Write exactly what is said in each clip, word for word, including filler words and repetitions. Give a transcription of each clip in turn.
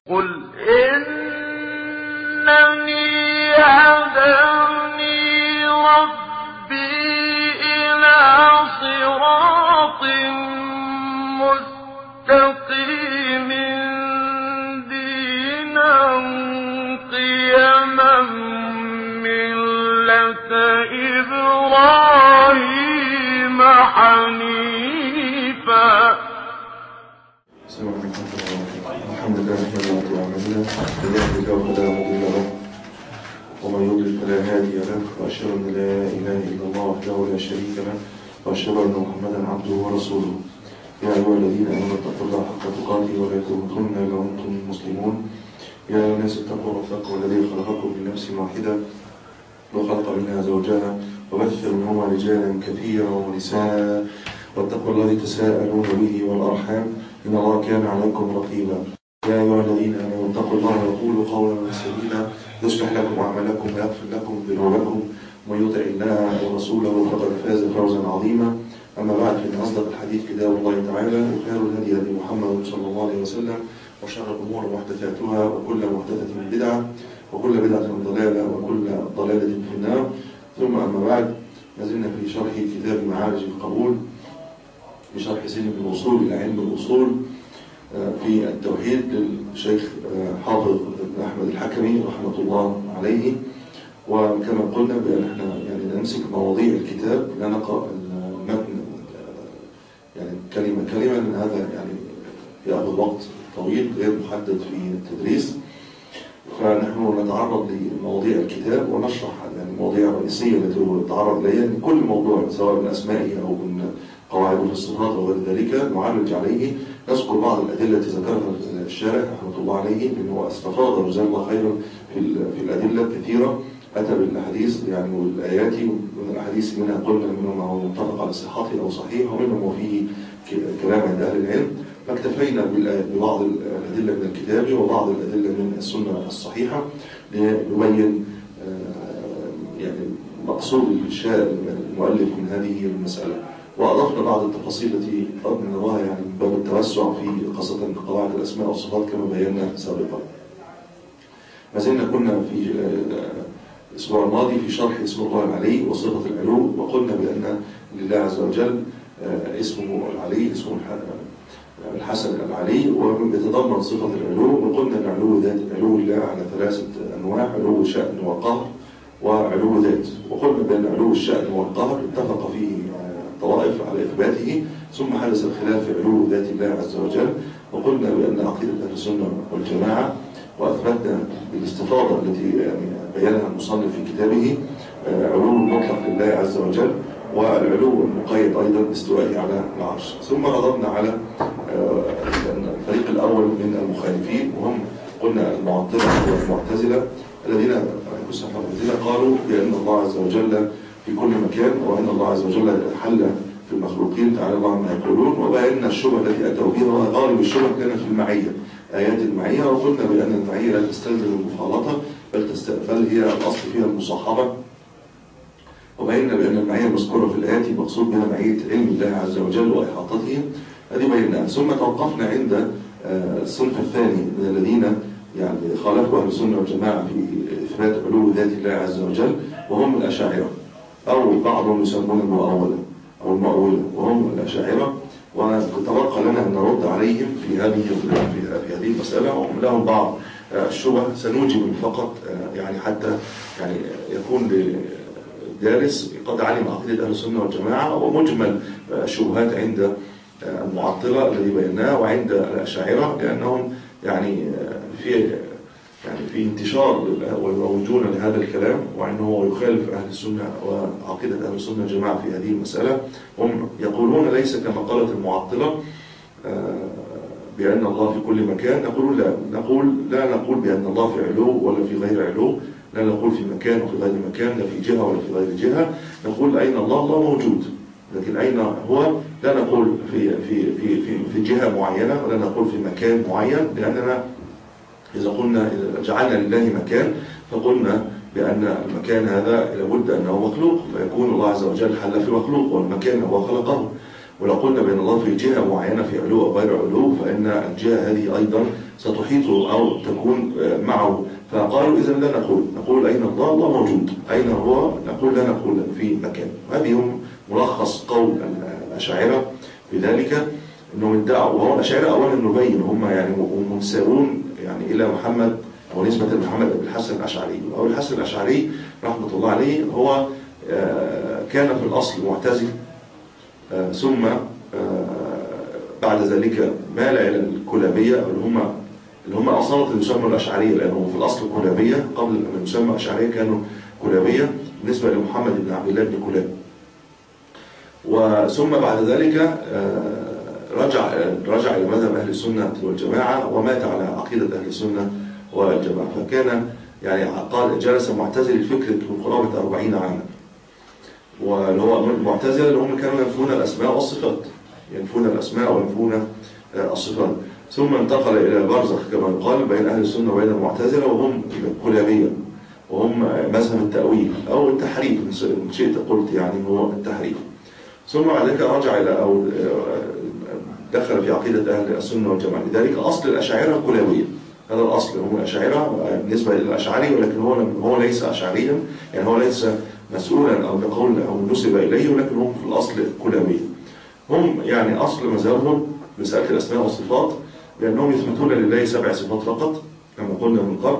قل إنني هداني ربي إلى صراط مستقيم دينا قيما ملة إبراهيم حنيفا. الحمد لله نحمده ونعمده من يهده الله فلا مضل له ومن يضلل فلا هادي له واشهد ان لا اله الا الله وحده لا شريك له واشهد ان محمدا عبده ورسوله. يا ايها الذين امنوا اتقوا الله حق تقاته ولا تموتن الا وانتم مسلمون. يا ايها الناس اتقوا ربكم الذي خلقكم من نفس واحده وخلق منها زوجها وبث منهما رجالا كثيرا ونساء واتقوا الله تساءلون به والارحام ان الله كان عليكم رقيبا. يا أيها الذين آمنوا اتقوا الله وقولوا قولا سديدا يصلح لكم أعمالكم ويغفر لكم ذنوبكم ومن يطع الله ورسوله فقد فاز فوزا عظيما. أما بعد فإن أصدق الحديث كتاب الله تعالى وخير الهدي هدي محمد صلى الله عليه وسلم وشر الأمور محدثاتها وكل محدثة بدعة وكل بدعة ضلالة وكل ضلالة في النار. ثم أما بعد ما زلنا في شرح كتاب معارج القبول بشرح سلم الوصول إلى علم الأصول في التوحيد للشيخ حافظ بن أحمد الحكمي رحمة الله عليه. وكما قلنا بأن احنا يعني نمسك مواضيع الكتاب لا نقرأ المتن يعني كلمة كلمة، لأن هذا يعني يأخذ وقت طويل غير محدد في التدريس. فنحن نتعرض لمواضيع الكتاب ونشرح يعني المواضيع الرئيسية التي نتعرض إليها من كل موضوع سواء من أسمائه أو من قواعد في الصفات وغير ذلك نعالج عليه. نذكر بعض الأدلة التي ذكرها الشارح رحمة الله عليه لأنه استفاض جزاه الله خيرا في في الأدلة الكثيرة، أتى بالأحاديث يعني والآيات، ومن الأحاديث منها قلنا منهم هو متفق على صحته أو صحيح ومنهم وفيه كلام عند أهل العلم. فاكتفينا ببعض الأدلة من الكتاب وبعض الأدلة من السنة الصحيحة لنبين يعني مقصود المؤلف من هذه المسألة. وأضفنا بعض التفاصيل التي قد نراها يعني من باب التوسع في خاصة قواعد الأسماء والصفات كما بينا سابقا. ما زلنا كنا في الأسبوع الماضي في شرح اسم الله العلي وصفة العلو، وقلنا بأن لله عز وجل اسمه العلي اسمه الحسن العلي ويتضمن صفة العلو. وقلنا أن علو ذات علو الله على ثلاثة أنواع: علو شأن وقهر وعلو ذات. وقلنا بأن علو الشأن والقهر اتفق فيه طوائف على إثباته، ثم حدث الخلاف في علو ذات الله عز وجل. وقلنا بأن عقيدة أهل السنة والجماعة وأثبتنا بالاستفاضة التي يعني بينها المصنف في كتابه علو المطلق لله عز وجل والعلو المقيد أيضا باستوائه على العرش. ثم رددنا على الفريق الأول من المخالفين وهم قلنا المعطلة والمعتزلة الذين قالوا بأن الله عز وجل في كل مكان وأن الله عز وجل حل في المخلوقين تعالى الله عما يقولون. وبأن الشبهة التي أتوا بها وغالب الشبهة كانت في المعية، آيات المعية. وقلنا بأن المعية لا تستلزم المخالطة بل, بل هي الأصل فيها المصاحبة. وبأن بأن المعية المذكورة في الآيات المقصود بها معية علم الله عز وجل وإحاطته، هذه بيناها. ثم توقفنا عند الصنف الثاني من الذين يعني خالفوا أهل السنة والجماعة في إثبات علو ذات الله عز وجل، وهم الأشاعرة أو بعضهم يسمون المؤولة أو المؤولة وهم الأشاعرة. وتبقى لنا أن نرد عليهم في هذه في هذه المسألة، وهم لهم بعض الشبه سنوجب فقط يعني حتى يعني يكون للدارس قد علم عقيدة أهل السنة والجماعة ومجمل الشبهات عند المعطلة الذي بيناه وعند الأشاعرة، لأنهم يعني في يعني في انتشار ويروجون لهذا الكلام وأنه هو يخالف أهل السنة وعقيدة أهل السنة والجماعة في هذه المسألة. هم يقولون ليس كما قالت المعطلة بأن الله في كل مكان. نقول لا نقول لا نقول بأن الله في علو ولا في غير علو، لا نقول في مكان وفي غير مكان، لا في جهة ولا في غير جهة. نقول أين الله؟ الله موجود، لكن أين هو؟ لا نقول في في في في, في جهة معينة ولا نقول في مكان معين، لأننا إذا قلنا إذا جعلنا لله مكان فقلنا بأن المكان هذا لابد أنه مخلوق، فيكون الله عز وجل حل في مخلوق والمكان هو خلقه. ولو قلنا بأن الله في جهة معينة في علو أو غير علو فإن الجهة هذه أيضا ستحيط أو تكون معه. فقالوا إذا لا نقول نقول أين الله؟ الله موجود. أين هو؟ نقول لا نقول في مكان. وهذه هم ملخص قول الأشاعرة بذلك، أنهم ادعوا. وهو الأشاعرة أولا نبين هم يعني منسبون يعني إلى محمد أو نسبة محمد أبي الحسن الأشعري. أو الحسن الأشعري رحمة الله عليه هو كان في الأصل معتزل، ثم بعد ذلك مال إلى الكلابية اللي هم اللي هم أصالة يسمى الأشعرية، لأنهم في الأصل كلابية. قبل أن يسمى أشعرية كانوا كلابية بالنسبة لمحمد بن عبد الله بن كلاب. وثم بعد ذلك رجع رجع إلى مذهب أهل السنة والجماعة ومات على عقيدة أهل السنة والجماعة. فكان يعني قال جلس معتزل الفكر من قرابة أربعين عاما. واللي هو المعتزلة اللي هم كانوا ينفون الأسماء والصفات، ينفون الأسماء وينفون الصفات. ثم انتقل إلى البرزخ كما يقال بين أهل السنة وبين المعتزلة، وهم كلابية وهم مذهب التأويل أو التحريف إن شئت قلت، يعني هو التحريف. ثم بعد ذلك رجع إلى أو دخل في عقيدة أهل السنة والجماعة. لذلك أصل الأشاعرة كلابية، هذا الأصل. هم الأشاعرة بالنسبة للأشعري، ولكن هو هو ليس أشعريا، يعني هو ليس مسؤولا أو بقول أو نسب إليه، ولكن هم في الأصل كلابية. هم يعني أصل مذهبهم مسألة الأسماء والصفات، لأنهم يثبتون لله سبع صفات فقط كما قلنا من قبل،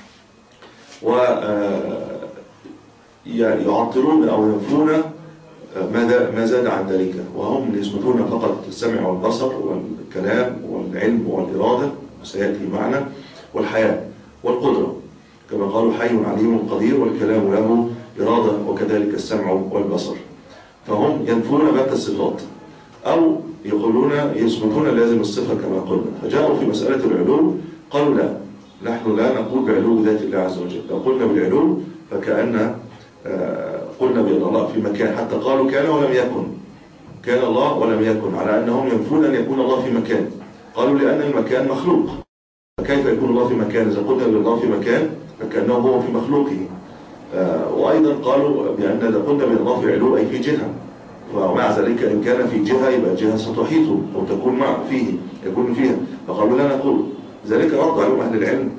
ويعطلون أو ينفون ما زاد عن ذلك. وهم يثبتون فقط السمع والبصر والكلام والعلم والإرادة، وسيأتي معنا، والحياة والقدرة، كما قالوا حي عليم قدير والكلام له إرادة وكذلك السمع والبصر. فهم ينفون بات الصفات أو يقولون يثبتون لازم الصفة كما قلنا. فجاءوا في مسألة العلو قالوا لا، نحن لا نقول بعلو ذات الله عز وجل. لو قلنا بالعلو فكأن قلنا بأن الله في مكان، حتى قالوا كان ولم يكن، كان الله ولم يكن، على أنهم ينفون أن يكون الله في مكان. قالوا لأن المكان مخلوق، فكيف يكون الله في مكان؟ إذا قلنا بالله في مكان فكأنه هو في مخلوقه. وأيضا قالوا بأن إذا قلنا بالله في علو أي في جهة، ومع ذلك إن كان في جهة يبقى جهة ستحيطه أو تكون مع فيه يكون فيها. فقالوا لا نقول ذلك. رد عليهم أهل العلم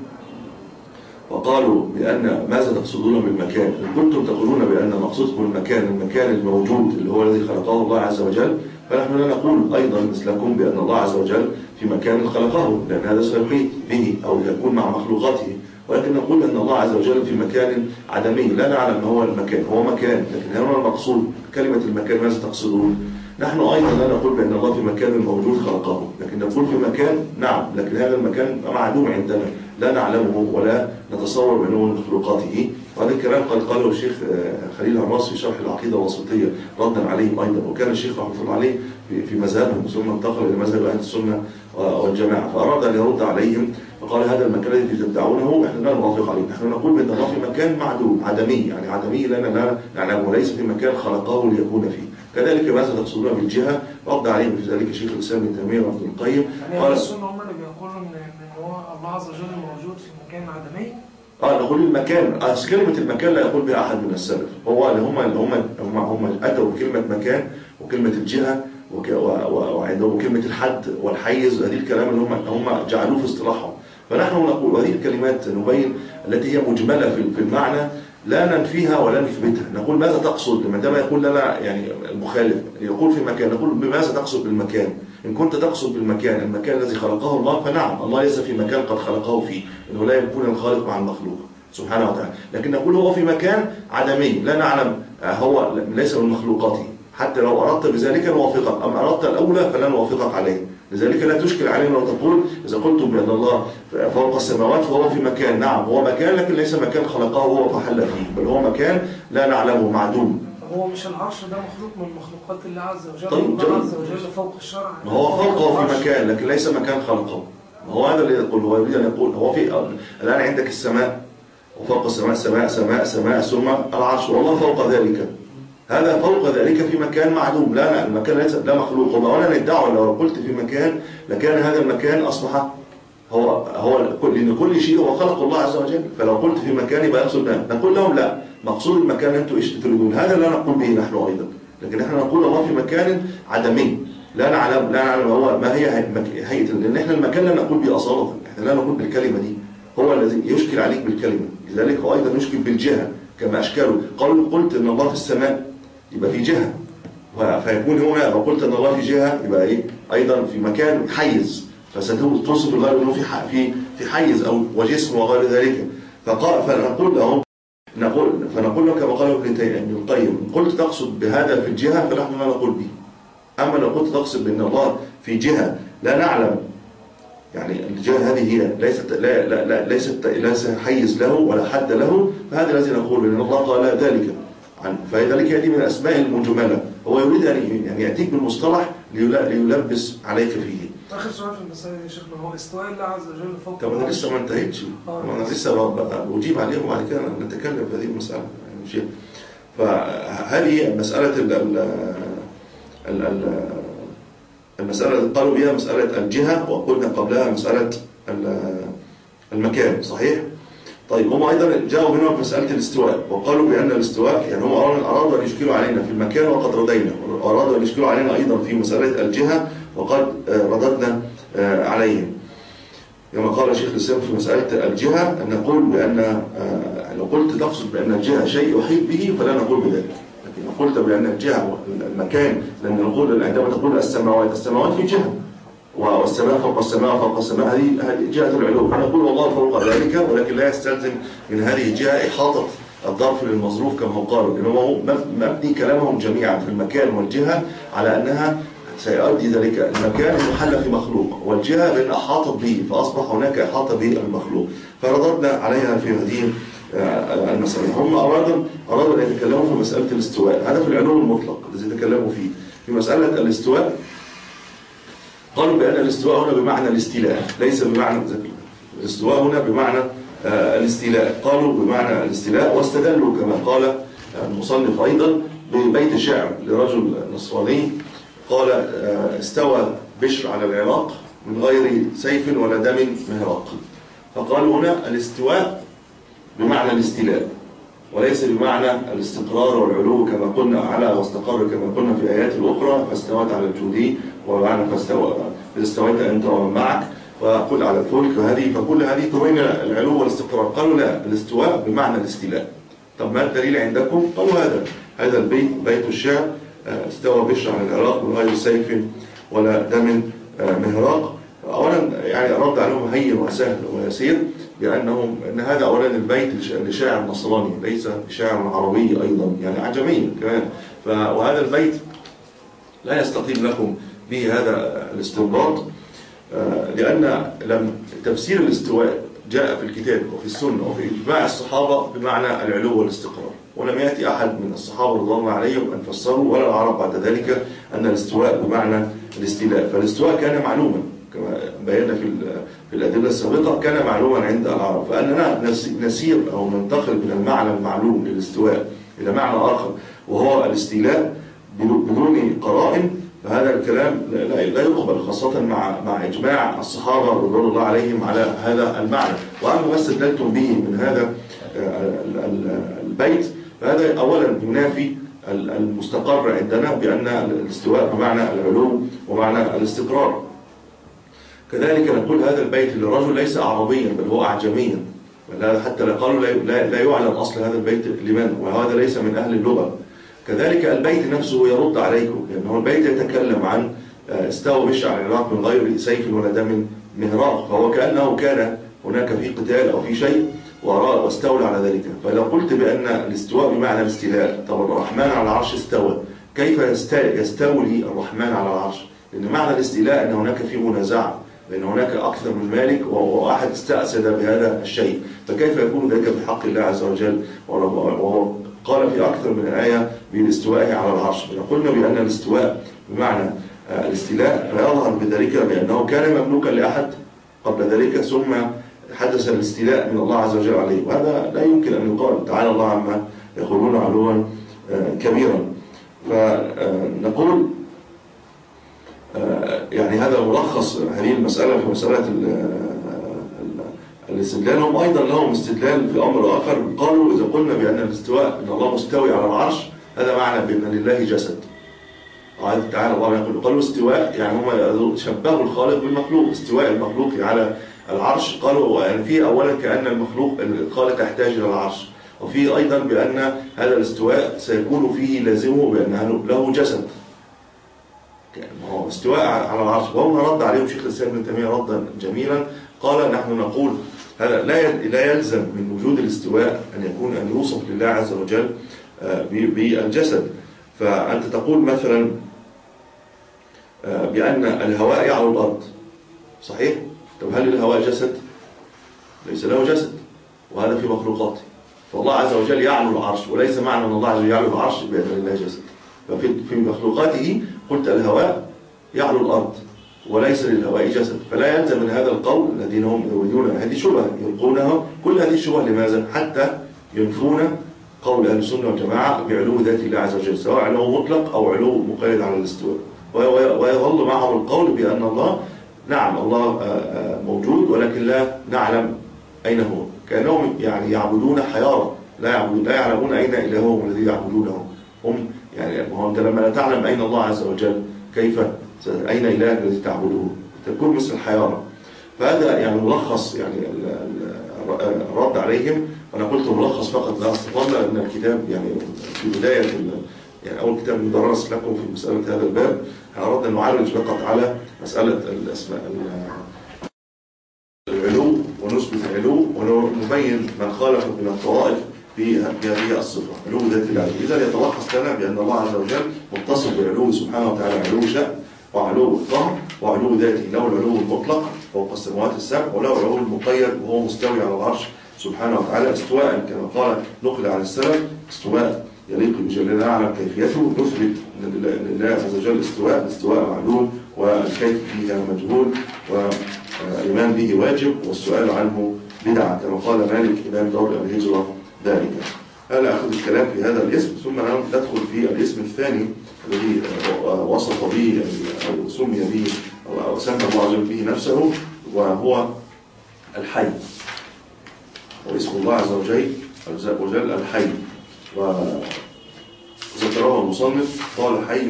وقالوا بأن ماذا تقصدون بالمكان؟ إن كنتم تقولون بأن مقصودكم المكان المكان الموجود اللي هو الذي خلقه الله عز وجل، فنحن لا نقول أيضا مثلكم بأن الله عز وجل في مكان خلقه، لأن هذا سيحيط به أو يكون مع مخلوقاته. ولكن نقول أن الله عز وجل في مكان عدمي لا نعلم ما هو المكان. هو مكان، لكن هنا المقصود كلمة المكان ماذا تقصدون؟ نحن أيضا لا نقول بأن الله في مكان موجود خلقه، لكن نقول في مكان نعم، لكن هذا المكان معدوم عندنا لا نعلمه ولا نتصور بأنه من مخلوقاته. وهذا الكلام قد قاله الشيخ خليل الراس في شرح العقيدة الوسطية ردا عليهم أيضا. وكان الشيخ رحمه الله عليه في مذهبهم ثم انتقل إلى مذهب أهل السنة والجماعة، فأراد أن يرد عليهم فقال هذا المكان الذي تدعونه احنا لا نوافق عليه. نحن نقول بأن الله في مكان معدوم عدمي، يعني عدمي لا نعلمه، وليس في مكان خلقه ليكون فيه. كذلك ماذا تقصدون بالجهة؟ رد عليهم في ذلك الشيخ الإسلام ابن تيمية وابن القيم. يعني أهل السنة هم اللي بيقولوا إن هو الله عز وجل موجود في مكان عدمي؟ اه نقول المكان، اصل كلمة المكان لا يقول بها أحد من السلف. هو اللي هم اللي هم هم هم أتوا بكلمة مكان وكلمة الجهة وعندهم كلمة الحد والحيز، هذه الكلام اللي هم هم جعلوه في اصطلاحهم. فنحن نقول هذه الكلمات نبين التي هي مجملة في المعنى لا ننفيها ولا نثبتها. نقول ماذا تقصد لما عندما يقول لنا يعني المخالف يقول في مكان، نقول بماذا تقصد بالمكان؟ إن كنت تقصد بالمكان المكان الذي خلقه الله فنعم، الله ليس في مكان قد خلقه فيه، إنه لا يكون الخالق مع المخلوق سبحانه وتعالى. لكن نقول هو في مكان عدمي لا نعلم، هو ليس من مخلوقاته. حتى لو أردت بذلك نوافقك، أم أردت الأولى فلا نوافقك عليه. لذلك لا تشكل علينا لو تقول إذا قلتم بأن الله فوق السماوات فهو في مكان، نعم هو مكان لكن ليس مكان خلقه هو فحل فيه، بل هو مكان لا نعلمه معدوم. هو مش العرش ده مخلوق من مخلوقات الله عز وجل؟ طيب الله عز وجل فوق الشرع، هو فوقه في مكان لكن ليس مكان خلقه. هو هذا اللي يقول، هو يريد أن يقول هو في الآن عندك السماء وفوق السماء سماء سماء سماء ثم العرش والله فوق ذلك، هذا فوق ذلك في مكان معدوم، لا لا المكان ليس لا مخلوق. وأنا ندعو لو قلت في مكان لكان هذا المكان أصبح هو هو لأن كل شيء هو خلق الله عز وجل، فلو قلت في مكان يبقى يقصد ده. نقول لهم لا، مقصود المكان أنتم إيش تريدون، هذا لا نقول به نحن أيضا. لكن احنا نقول الله في مكان عدمي لا نعلم لا نعلم هو ما هي هيئة، لأن احنا المكان لا نقول به أصالة، احنا لا نقول بالكلمة دي، هو الذي يشكل عليك بالكلمة، لذلك هو أيضا يشكل بالجهة كما أشكاله. قالوا قلت أن الله في السماء يبقى في جهة، فيكون هنا لو قلت أن الله في جهة يبقى إيه أيضا في مكان حيز، فستوصف الله أنه في في في حيز أو وجسم وغير ذلك. فقال فنقول له نقول فنقول له كما قال ابن القيم قلت تقصد بهذا في الجهة فنحن لا نقول به. أما لو قلت تقصد بأن الله في جهة لا نعلم، يعني الجهة هذه هي ليست لا لا لا ليست ليس حيز له ولا حد له، فهذا الذي نقول ان الله قال ذلك عنه. فذلك هذه من الاسماء المجمله، هو يريد ان يعني ياتيك بالمصطلح ليلبس عليك فيه. اخر سؤال في المسألة يا شيخنا، هو استواء الله عز وجل فوق. طب انا لسه ما انتهيتش، انا لسه بجيب عليهم وبعد كده نتكلم في هذه المساله يعني شيء. فهذه مساله ال ال ال المسألة اللي قالوا بها مسألة الجهة، وقلنا قبلها مسألة المكان، صحيح؟ طيب هم أيضا جاءوا منهم مسألة الاستواء، وقالوا بأن الاستواء يعني هم أرادوا أن يشكلوا علينا في المكان وقد ردينا، وأرادوا أن يشكلوا علينا أيضا في مسألة الجهة وقد رددنا عليهم. كما قال شيخ الإسلام في مسألة الجهة أن نقول بأن لو قلت تقصد بأن الجهة شيء يحيط به فلا نقول بذلك، لكن لو قلت بأن الجهة المكان، لأن نقول عندما تقول السماوات السماوات في جهة، والسماء فوق السماء فوق السماء هذه هذه جهة العلو، فنقول والله فوق ذلك، ولكن لا يستلزم من هذه الجهة إحاطة الظرف للمظروف كما قالوا، لأنه مبني كلامهم جميعا في المكان والجهة على أنها سيؤدي ذلك المكان محل في مخلوق، والجهة لأن أحاطت به فأصبح هناك إحاطة به المخلوق، فرددنا عليها في هذه المسألة. هم أرادوا أرادوا أن يتكلموا في مسألة الاستواء، هذا في العلو المطلق الذي تكلموا فيه. في مسألة الاستواء قالوا بأن الاستواء هنا بمعنى الاستيلاء، ليس بمعنى الاستواء هنا بمعنى الاستيلاء، قالوا بمعنى الاستيلاء، واستدلوا كما قال المصنف أيضا ببيت شعر لرجل نصراني قال استوى بشر على العراق من غير سيف ولا دم مهراق. فقالوا هنا الاستواء بمعنى الاستيلاء وليس بمعنى الاستقرار والعلو كما قلنا على واستقر كما قلنا في آيات الأخرى فاستوت على الجودي ومعنى فاستوى استويت أنت ومن معك وقل على الفلك، وهذه فكل هذه تبين العلو والاستقرار. قالوا لا، الاستواء بمعنى الاستيلاء. طب ما الدليل عندكم؟ قالوا هذا هذا البيت بيت الشعر استوى بشر على العراق من غير سيف ولا دم مهراق. أولا يعني أرد عليهم هين وسهل ويسير بأنهم أن هذا أولا البيت لشاعر نصراني ليس لشاعر عربي أيضا يعني عجمي كمان، وهذا البيت لا يستقيم لكم به هذا الاستنباط، لأن لم تفسير الاستواء جاء في الكتاب وفي السنة وفي إجماع الصحابة بمعنى العلو والاستقرار، ولم يأتي أحد من الصحابة رضي الله عليهم أن فسروا ولا العرب بعد ذلك أن الاستواء بمعنى الاستيلاء. فالاستواء كان معلوما كما بينا في في الأدلة السابقة، كان معلوما عند العرب، فأننا نسير أو ننتقل من المعنى المعلوم للاستواء إلى معنى آخر وهو الاستيلاء بدون قرائن، فهذا الكلام لا يقبل، خاصة مع مع إجماع الصحابة رضي الله عليهم على هذا المعنى. وأما ما استدلتم به من هذا البيت فهذا أولا ينافي المستقر عندنا بأن الاستواء بمعنى العلو ومعنى الاستقرار. كذلك نقول هذا البيت للرجل ليس أعرابيا بل هو أعجميا، حتى لا قالوا لا يعلم أصل هذا البيت لمن، وهذا ليس من أهل اللغة. كذلك البيت نفسه يرد عليكم، لأنه البيت يتكلم عن استوى بشر على العراق من غير سيف ولا دم مهراق، فهو كأنه كان هناك في قتال أو في شيء واستولى على ذلك. فلو قلت بأن الاستواء بمعنى الاستيلاء، طب الرحمن على العرش استوى، كيف يستولي الرحمن على العرش؟ لأن معنى الاستيلاء أن هناك في منازعة، لأن هناك أكثر من مالك وأحد استأسد بهذا الشيء، فكيف يكون ذلك بحق الله عز وجل؟ وهو قال في أكثر من آية بالاستواء على العرش. قلنا بأن الاستواء بمعنى الاستيلاء فيظهر بذلك بأنه كان مملوكا لأحد قبل ذلك ثم حدث الاستيلاء من الله عز وجل عليه، وهذا لا يمكن أن يقال تعالى الله عما يقولون علوا كبيرا. فنقول يعني هذا ملخص هذه المسألة في مسألة الاستدلال. هم أيضا لهم استدلال في أمر آخر، قالوا إذا قلنا بأن الاستواء أن الله مستوي على العرش هذا معنى بأن لله جسد. تعالى الله يقول قالوا استواء يعني هم شبهوا الخالق بالمخلوق، استواء المخلوق على العرش قالوا يعني في أولا كأن المخلوق الخالق يحتاج إلى العرش، وفي أيضا بأن هذا الاستواء سيكون فيه لازمه بأن له جسد، هو استواء على العرش. وهنا رد عليهم شيخ الإسلام ابن تيمية ردا جميلا، قال نحن نقول هذا لا لا يلزم من وجود الاستواء أن يكون أن يوصف لله عز وجل بالجسد. فأنت تقول مثلا بأن الهواء يعلو الأرض، صحيح؟ طب هل الهواء جسد؟ ليس له جسد، وهذا في مخلوقاته. فالله عز وجل يعلو العرش، وليس معنى أن الله عز وجل يعلو العرش بأن لله جسد. ففي في مخلوقاته قلت الهواء يعلو الأرض وليس للهواء جسد، فلا يلزم من هذا القول الذين هم يريدون هذه شبهة يلقونها. كل هذه الشبهة لماذا؟ حتى ينفون قول أهل السنة والجماعة بعلو ذات الله عز وجل، سواء علو مطلق أو علو مقيد على الاستواء. ويظل معهم القول بأن الله نعم الله موجود ولكن لا نعلم أين هو، كأنهم يعني يعبدون حيارى، لا يعبدون لا يعلمون أين إلههم الذي يعبدونه هم. يعني هو أنت لما لا تعلم أين الله عز وجل كيف أين إله الذي تعبده؟ تكون مثل الحيارى. فهذا يعني ملخص يعني الرد عليهم. وأنا قلت ملخص فقط لا استطلنا أن الكتاب يعني في بداية يعني أول كتاب مدرس لكم في مسألة هذا الباب احنا أردنا أن نعالج فقط على مسألة الأسماء العلو ونثبت العلو ونبين من خالف من الطوائف في هذه الصفة علو ذات الله. إذا يتلخص لنا بأن الله عز وجل متصف بعلو سبحانه وتعالى، علو شأن وعلو القهر وعلو ذاته، له العلو المطلق فوق السماوات السبع، وله العلو المقيد وهو مستوي على العرش سبحانه وتعالى استواء كما قال نقل عن السلف، استواء يليق بجلاله لا نعلم كيفيته. نثبت ان لله عز وجل استواء، الاستواء معلوم والكيف فيها مجهول والايمان به واجب والسؤال عنه بدعه كما قال مالك امام دار الهجره ذلك. هذا اخذ الكلام في هذا الاسم، ثم ندخل في الاسم الثاني الذي وصف به او سمي به او سمى الله عز وجل به نفسه، وهو الحي. واسم الله عز وجل وجل الحي، وذكره المصنف قال حي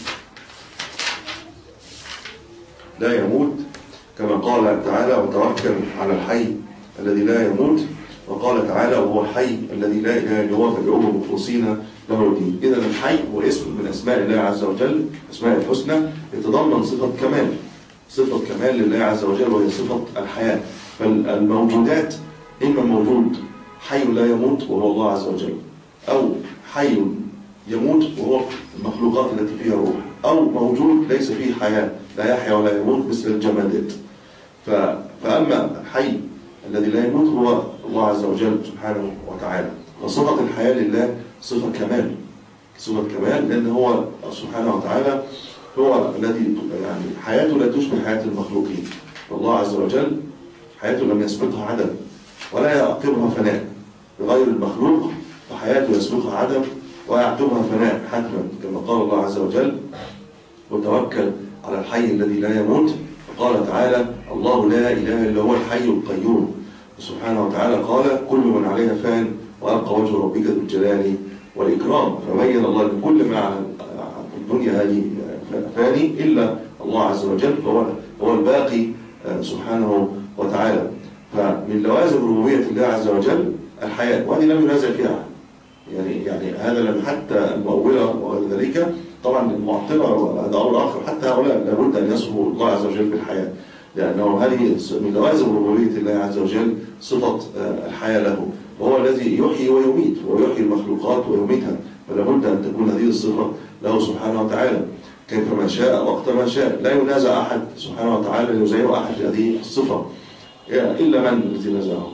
لا يموت كما قال تعالى وتوكل على الحي الذي لا يموت، وقال تعالى وهو الحي الذي لا اله الا هو فادعوه مخلصين له الدين. اذا الحي هو اسم من اسماء الله عز وجل، اسماء الحسنى، يتضمن صفه كمال، صفه كمال لله عز وجل وهي صفه الحياه. فالموجودات اما موجود حي لا يموت وهو الله عز وجل، او حي يموت وهو المخلوقات التي فيها روح، او موجود ليس فيه حياه لا يحيا ولا يموت مثل الجمادات. فاما الحي الذي لا يموت هو الله عز وجل سبحانه وتعالى. وصفة الحياة لله صفة كمال، صفة كمال، لأن هو سبحانه وتعالى هو الذي يعني حياته لا تشبه حياة المخلوقين. والله عز وجل حياته لم يسبقها عدم ولا يعقبها فناء، بغير المخلوق فحياته يسبقها عدم ويعقبها فناء حتما، كما قال الله عز وجل وتوكل على الحي الذي لا يموت. وقال تعالى الله لا إله إلا هو الحي القيوم. سبحانه وتعالى قال كل من عليها فان وأبقى وجه ربك ذو الجلال والإكرام. فبين الله أن كل ما في الدنيا هذه فاني إلا الله عز وجل، فهو هو الباقي سبحانه وتعالى. فمن لوازم ربوبية الله عز وجل الحياة، وهذه لم ينازع فيها يعني يعني هذا لم حتى المؤولة وغير ذلك. طبعا المعطلة هذا أمر آخر، حتى هؤلاء لابد أن يصفوا الله عز وجل بالحياة، لأنه هذه من لوازم ربوبية الله عز وجل صفة الحياة له، وهو الذي يحيي ويميت ويحيي المخلوقات ويميتها، فلابد أن تكون هذه الصفة له سبحانه وتعالى كيفما شاء وقت ما شاء. لا ينازع أحد سبحانه وتعالى يزعيه أحد في هذه الصفة إلا من الذي نزعه.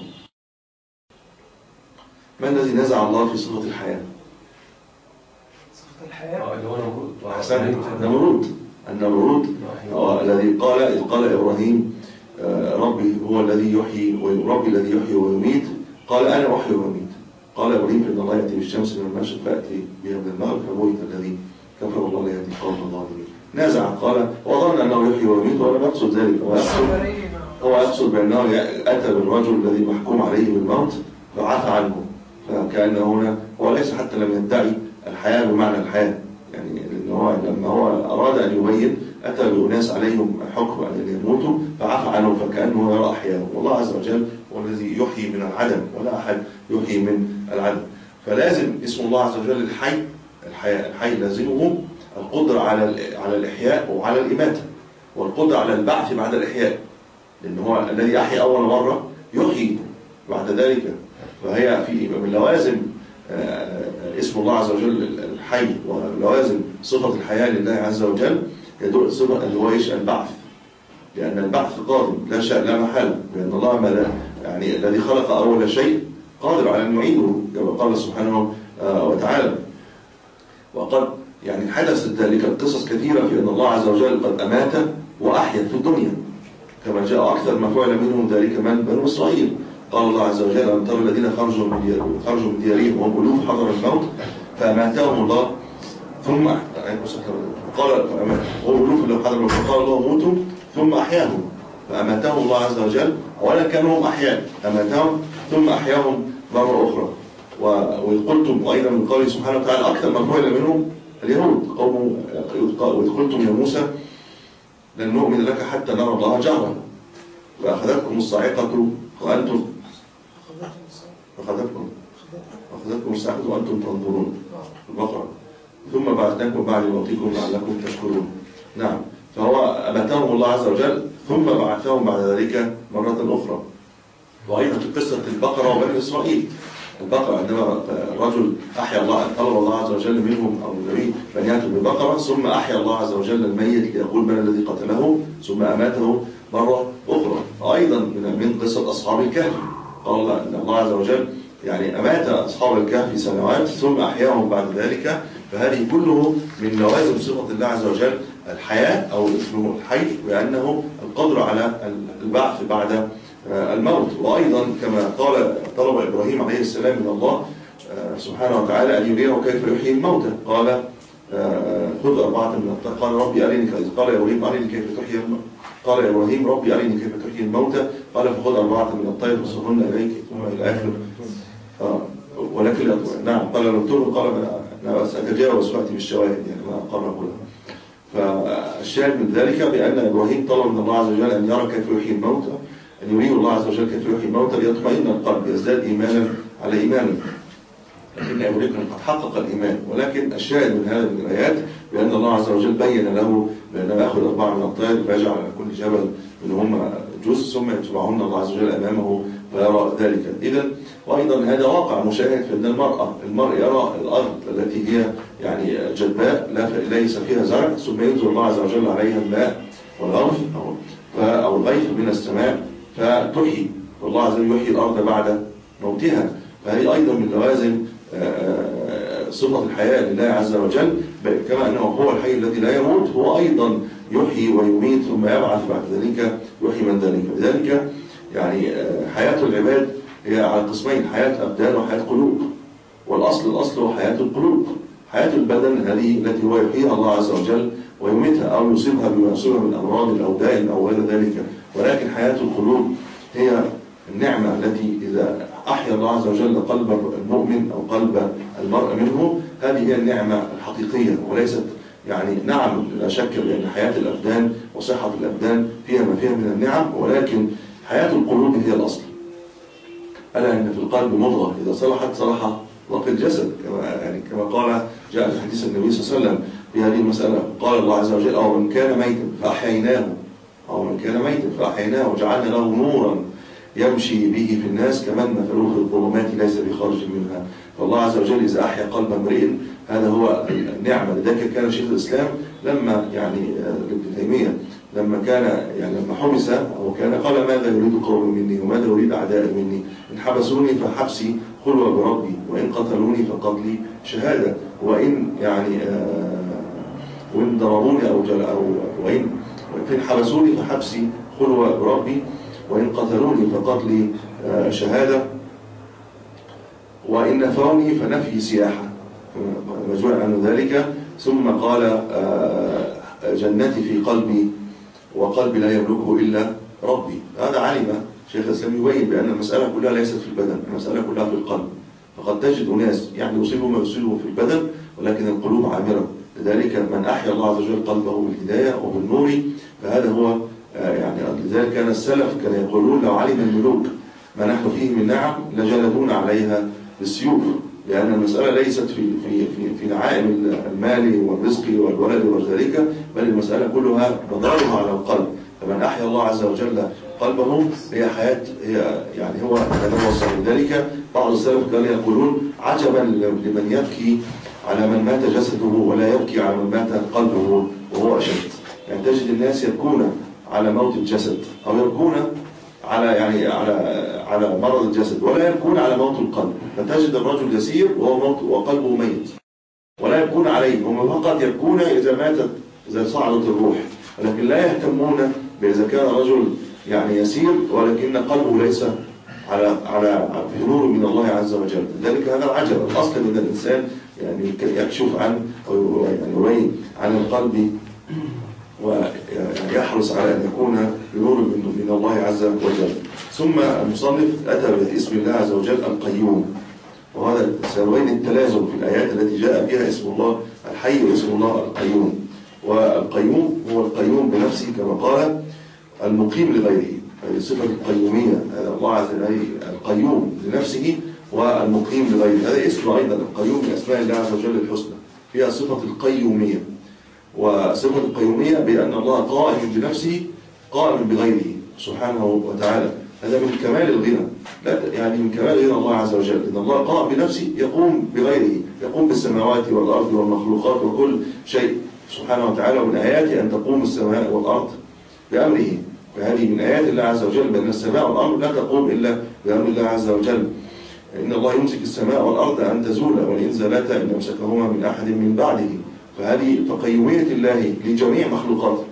من الذي نزع الله في صفة الحياة؟ صفة الحياة اللي هو نمرود. أحسن نمرود النمرود الذي قال إذ قال إبراهيم ربي هو الذي يحيي وربي الذي يحيي ويميت، قال أنا أحيي وأميت. قال إبراهيم إن الله يأتي بالشمس من المشرق فأتي بها من المغرب فبهت الذي كفر الله لا يهدي القوم الظالمين. نازع قال وظن أنه يحيي ويميت ولم يقصد ذلك، هو يقصد هو يقصد بأنه أتى بالرجل الذي محكوم عليه بالموت فعفى عنه، فكأنه هنا هو ليس حتى لم يدعي الحياة بمعنى الحياة، يعني لأنه هو لما هو أراد أن يبين أتى بأناس عليهم حكم أن يموتوا فعفى عنهم فكأنه يرى أحياهم. والله عز وجل هو الذي يحيي من العدم، ولا أحد يحيي من العدم. فلازم اسم الله عز وجل الحي، الحي, الحي لازمه القدرة على على الإحياء وعلى الإماتة، والقدرة على البعث بعد الإحياء، لأن هو الذي أحيا أول مرة يحيي بعد ذلك. فهي في من لوازم اسم الله عز وجل الحي، ولوازم صفة الحياة لله عز وجل يدل صفة اللي هو ايش؟ البعث، لأن البعث قادم لا شيء لا محالة، لأن الله ما يعني الذي خلق أول شيء قادر على أن يعيده كما قال سبحانه وتعالى. وقد يعني حدثت ذلك القصص كثيرة في أن الله عز وجل قد أمات وأحيا في الدنيا، كما جاء أكثر ما فعل منهم ذلك من بنو إسرائيل. قال الله عز وجل: ألم ترى الذين خرجوا من ديارهم خرجوا من ديارهم وهم ألوف حذر الموت فأماتهم الله ثم قال وهم ألوف لو حذر الموت فقال الله موتوا ثم أحياهم فأماتهم الله عز وجل. أولا كانوا هم أحياء، أماتهم ثم أحياهم مرة أخرى. وإذ قلتم، وأيضا من قوله سبحانه وتعالى أكثر ما فعل منهم اليهود قوم وإذ قلتم يا موسى لن نؤمن لك حتى نرى الله جهرا فأخذتكم الصاعقة وأنتم أخذتكم أخذتكم الصاعقة وأنتم تنظرون البقرة ثم بعثناكم بعد موتكم لعلكم تشكرون. نعم، فهو أماتهم الله عز وجل ثم بعثهم بعد ذلك مرة أخرى. وأيضا في قصة البقرة وبني إسرائيل، البقرة عندما رجل أحيا الله طلب الله عز وجل منهم أو النبي من يأتوا ببقرة ثم أحيا الله عز وجل الميت ليقول من الذي قتله ثم أماته مرة أخرى. أيضا من قصة أصحاب الكهف قال الله إن الله عز وجل يعني أمات أصحاب الكهف سنوات ثم أحياهم بعد ذلك. فهذه كله من لوازم صفة الله عز وجل الحياة أو اسمه الحي، بأنه القدرة على البعث بعد الموت. وأيضا كما قال طلب إبراهيم عليه السلام من الله سبحانه وتعالى أن يريه كيف يحيي الموتى، قال خذ أربعة من الطير قال ربي أرني قال إبراهيم أرني كيف تحيي الموتى قال إبراهيم ربي أرني كيف تحيي الموتى قال فخذ أربعة من الطير فصرهن إليك ثم إلى آخر ولكن نعم قال لم تؤمن قال أنا سأتجاوز وأتي بالشواهد يعني ما أقرب لها. فالشاهد من ذلك بأن إبراهيم طلب من الله عز وجل أن يرى كيف يحيي الموتى، أن يريه الله عز وجل كيف يحيي الموتى ليطمئن القلب يزداد إيمانا على إيمانه. لكن إبراهيم قد حقق الإيمان، ولكن الشاهد من هذه الآيات بأن الله عز وجل بين له بأنه يأخذ أربعة من الطير فيجعل على كل جبل منهم جزء ثم يتبعهن الله عز وجل أمامه فيرى ذلك. إذا وأيضا هذا واقع مشاهد في أن المرأة المرء يرى الأرض التي هي يعني جدباء لا ليس فيها زرع ثم ينزل الله عز وجل عليها الماء والغرف أو أو الغيث من السماء فتحيي، والله عز وجل يحيي الأرض بعد موتها. فهذه أيضا من لوازم صفة الحياة لله عز وجل، كما أنه هو الحي الذي لا يموت هو أيضا يحيي ويميت ثم يبعث بعد ذلك يحيي من ذلك. لذلك يعني حياة العباد هي على قسمين، حياة أبدان وحياة قلوب. والأصل الأصل هو حياة القلوب. حياة البدن هذه التي هو يحييها الله عز وجل ويميتها أو يصيبها بما يصيبها من أمراض الأوداء أو غير ذلك. ولكن حياة القلوب هي النعمة التي إذا أحيا الله عز وجل قلب المؤمن أو قلب المرء منه، هذه هي النعمة الحقيقية وليست يعني نعم لا شك بأن حياة الأبدان وصحة الأبدان فيها ما فيها من النعم، ولكن حياة القلوب هي الأصل. ألا إن في القلب مضغة إذا صلحت صلح باقي الجسد، كما يعني كما قال جاء في حديث النبي صلى الله عليه وسلم في هذه المسألة. قال الله عز وجل أو من كان ميتا فأحييناه أو من كان ميتا فأحييناه وجعلنا له نورا يمشي به في الناس كمن مثله في الظلمات ليس بخارج منها. فالله عز وجل إذا أحيا قلب امرئ هذا هو النعمة. لذلك كان شيخ الإسلام لما يعني ابن تيمية لما كان يعني لما حبس أو كان قال ماذا يريد قوم مني وماذا يريد أعداء مني، إن حبسوني فحبسي خلوة بربي وإن قتلوني فقتلي شهادة وإن يعني وإن ضربوني أو جل أو وإن وإن حبسوني فحبسي خلوة بربي وإن قتلوني فقتلي شهادة وإن نفوني فنفي سياحة مجموع عن ذلك. ثم قال جنتي في قلبي وقلبي لا يملكه إلا ربي. هذا علم شيخ الإسلام يبين بأن المسألة كلها ليست في البدن، المسألة كلها في القلب. فقد تجد ناس يعني يصيبوا ما يصيبوا في البدن ولكن القلوب عامرة لذلك من أحيا الله عز وجل قلبه بالهداية وبالنور فهذا هو يعني. لذلك كان السلف كانوا يقولون لو علم الملوك ما نحن فيه من نعم لجلدونا عليها بالسيوف، لأن المسألة ليست في في في في نعائم المال والرزق والولد وذلك، بل المسألة كلها مضارها على القلب. فمن أحيا الله عز وجل قلبه هي حياة، هي يعني هو تنوصل. لذلك بعض السلف كانوا يقولون عجبا لمن يبكي على من مات جسده ولا يبكي على من مات قلبه وهو أشد. يعني تجد الناس يبكون على موت الجسد أو يبكون على يعني على على مرض الجسد ولا يبكون على موت القلب، فتجد الرجل يسير وهو موت وقلبه ميت ولا يبكون عليه، هم فقط يبكون إذا ماتت إذا صعدت الروح، ولكن لا يهتمون بإذا كان رجل يعني يسير ولكن قلبه ليس على على في نور من الله عز وجل. لذلك هذا العجب الأصل من الإنسان يعني يكشف عن أو يعني يبين عن القلب ويحرص على أن يكون بنور من الله عز وجل. ثم المصنف أتى باسم الله عز وجل القيوم، وهذا سيبين التلازم في الآيات التي جاء فيها اسم الله الحي واسم الله القيوم. والقيوم هو القيوم بنفسه كما قال المقيم لغيره، هذه صفة القيومية. هذا الله عز وجل القيوم لنفسه والمقيم لغيره، هذا اسم أيضا القيوم من أسماء الله عز وجل الحسنى، فيها صفة القيومية. وصفة القيومية بأن الله قائم بنفسه قائم بغيره سبحانه وتعالى، هذا من كمال الغنى، لا يعني من كمال غنى الله عز وجل، إن الله قائم بنفسه يقوم بغيره، يقوم بالسماوات والأرض والمخلوقات وكل شيء سبحانه وتعالى. ومن آياته أن تقوم السماء والأرض بأمره، وهذه من آيات الله عز وجل، بأن السماء والأرض لا تقوم إلا بأمر الله عز وجل. إن الله يمسك السماء والأرض أن تزولا وإن زالتا إن أمسكهما من أحد من بعده. فهذه فقيومية الله لجميع مخلوقاته،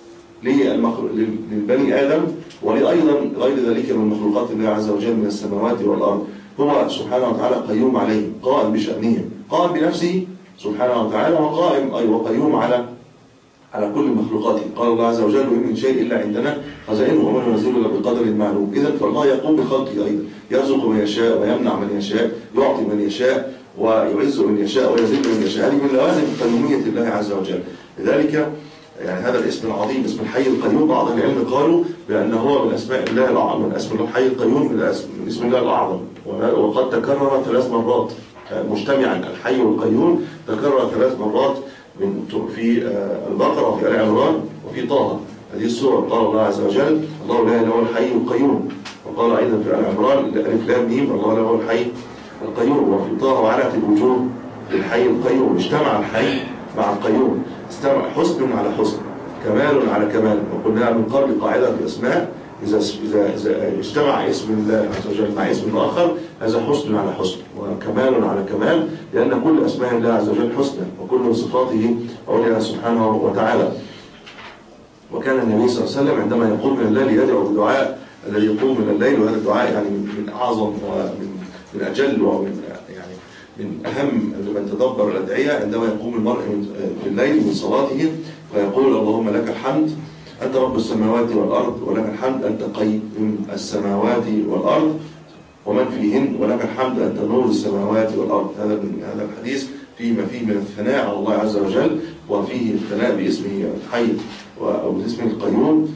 للبني آدم ولأيضا غير ذلك من مخلوقات الله عز وجل من السماوات والأرض، هو سبحانه وتعالى قيوم عليهم، قائم بشأنهم، قائم بنفسه سبحانه وتعالى، وقائم أي وقيوم على على كل مخلوقاته. قال الله عز وجل وإن من شيء إلا عندنا خزائنه وما ننزله إلا بقدر معلوم. إذن فالله يقوم بخلقه أيضا، يرزق من يشاء ويمنع من يشاء، يعطي من يشاء ويعز من يشاء ويذل من يشاء، هذه من لوازم قيومية الله عز وجل. لذلك يعني هذا الاسم العظيم اسم الحي القيوم، بعض العلم قالوا بأنه هو من أسماء الله الأعظم، من اسم الحي القيوم من اسم الله الأعظم، وقد تكرر ثلاث مرات مجتمعا. الحي والقيوم تكرر ثلاث مرات من في البقرة وفي آل عمران وفي طه، هذه السورة. قال الله عز وجل الله لا إله إلا هو الحي القيوم، وقال أيضا في آل عمران ألف لام ميم الله لا هو الحي القيوم، وفي طه وعلت الوجوه للحي القيوم. اجتمع الحي مع القيوم، استمع حسن على حسن، كمال على كمال. وقلنا من قبل قاعدة في الأسماء إذا إذا إذا اجتمع اسم الله عز وجل مع اسم آخر هذا حسن على حسن وكمال على كمال، لأن كل أسماء الله عز وجل حسنى وكل صفاته عليا سبحانه وتعالى. وكان النبي صلى الله عليه وسلم عندما يقوم من الليل يدعو بالدعاء الذي يقوم من الليل، وهذا الدعاء يعني من أعظم ومن من أجل ومن يعني من أهم لمن تدبر الأدعية. عندما يقوم المرء في الليل من صلاته فيقول اللهم لك الحمد أنت رب السماوات والأرض، ولك الحمد أنت قيم السماوات والأرض ومن فيهن، ولك الحمد أنت نور السماوات والأرض. هذا هذا الحديث فيه ما فيه من الثناء على الله عز وجل، وفيه الثناء باسمه الحي أو باسمه القيوم.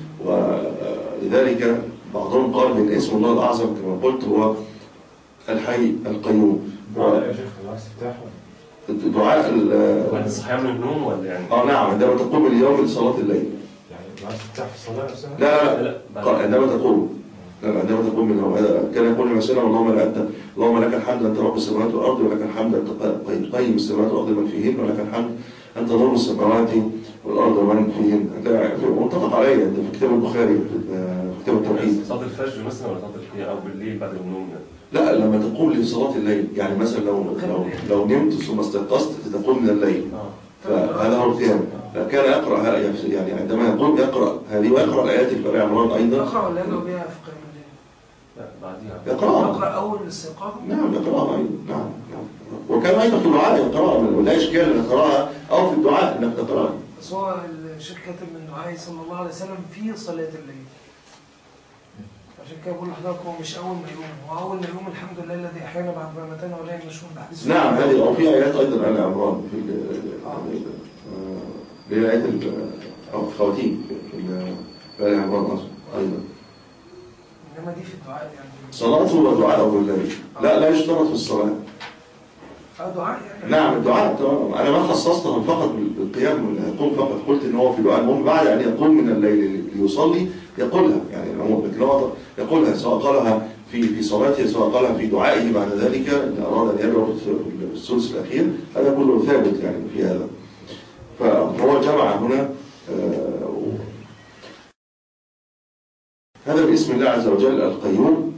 ولذلك بعضهم قال من اسم الله الأعظم كما قلت هو الحي القيوم. دعاء يا شيخ الاستفتاح الدعاء بعد الصحيان من النوم ولا يعني؟ اه نعم، عندما تقوم اليوم لصلاة الليل. يعني بعد الاستفتاح في الصلاة نفسها؟ لا لا لا عندما تقوم لا عندما تقوم من النوم. كان يقول مثلا اللهم لا أنت اللهم لك الحمد أنت رب السماوات والأرض، ولك الحمد أنت قيم السماوات والأرض من فيهن، ولك الحمد أنت نور السماوات والأرض ومن فيهن. متفق عليه في كتاب البخاري في كتاب التوحيد. صلاة الفجر مثلا ولا صلاة الفجر أو بالليل بعد النوم؟ لا لما تقوم لصلاة الليل، يعني مثلا لو لو لو نمت ثم استيقظت تقوم من الليل، فهذا هو القيام. فكان يقرأ يعني عندما يقوم يقرأ هذه ويقرأ الآيات في آل عمران أيضا. يقرأ ولا يدعو بها في قيام الليل؟ لا بعدها يقرأ. يقرأ أول الاستيقاظ؟ نعم يقرأها أيضا، نعم نعم. وكان أيضا في الدعاء يقرأها، ولا إشكال أن تقرأها أو في الدعاء أنك تقرأها. بس هو الشيخ كاتب من دعائه صلى الله عليه وسلم في صلاة الليل. عشان كده بقول لحضرتك هو مش اول ما يقوم، هو اول ما يقوم الحمد لله الذي احيانا بعد ما ماتنا ولا يمشون بحديث. نعم هذه، او في ايات ايضا ال عمران في اللي هي ايات الخواتيم في ال عمران ايضا. انما دي في الدعاء يعني صلاته ودعاء أبو الليل لا لا يشترط في الصلاة. اه دعاء يعني. نعم الدعاء تمام. أنا ما خصصته فقط بالقيام يقول فقط، قلت إن هو في دعاء المهم بعد أن يقوم من الليل ليصلي يقولها يعني العموم، لكن هو يقولها سواء قالها في في صلاته سواء قالها في دعائه بعد ذلك إن أراد أن يدعو في الثلث الأخير، هذا كله ثابت يعني في هذا. فهو جمع هنا آه هذا باسم الله عز وجل القيوم،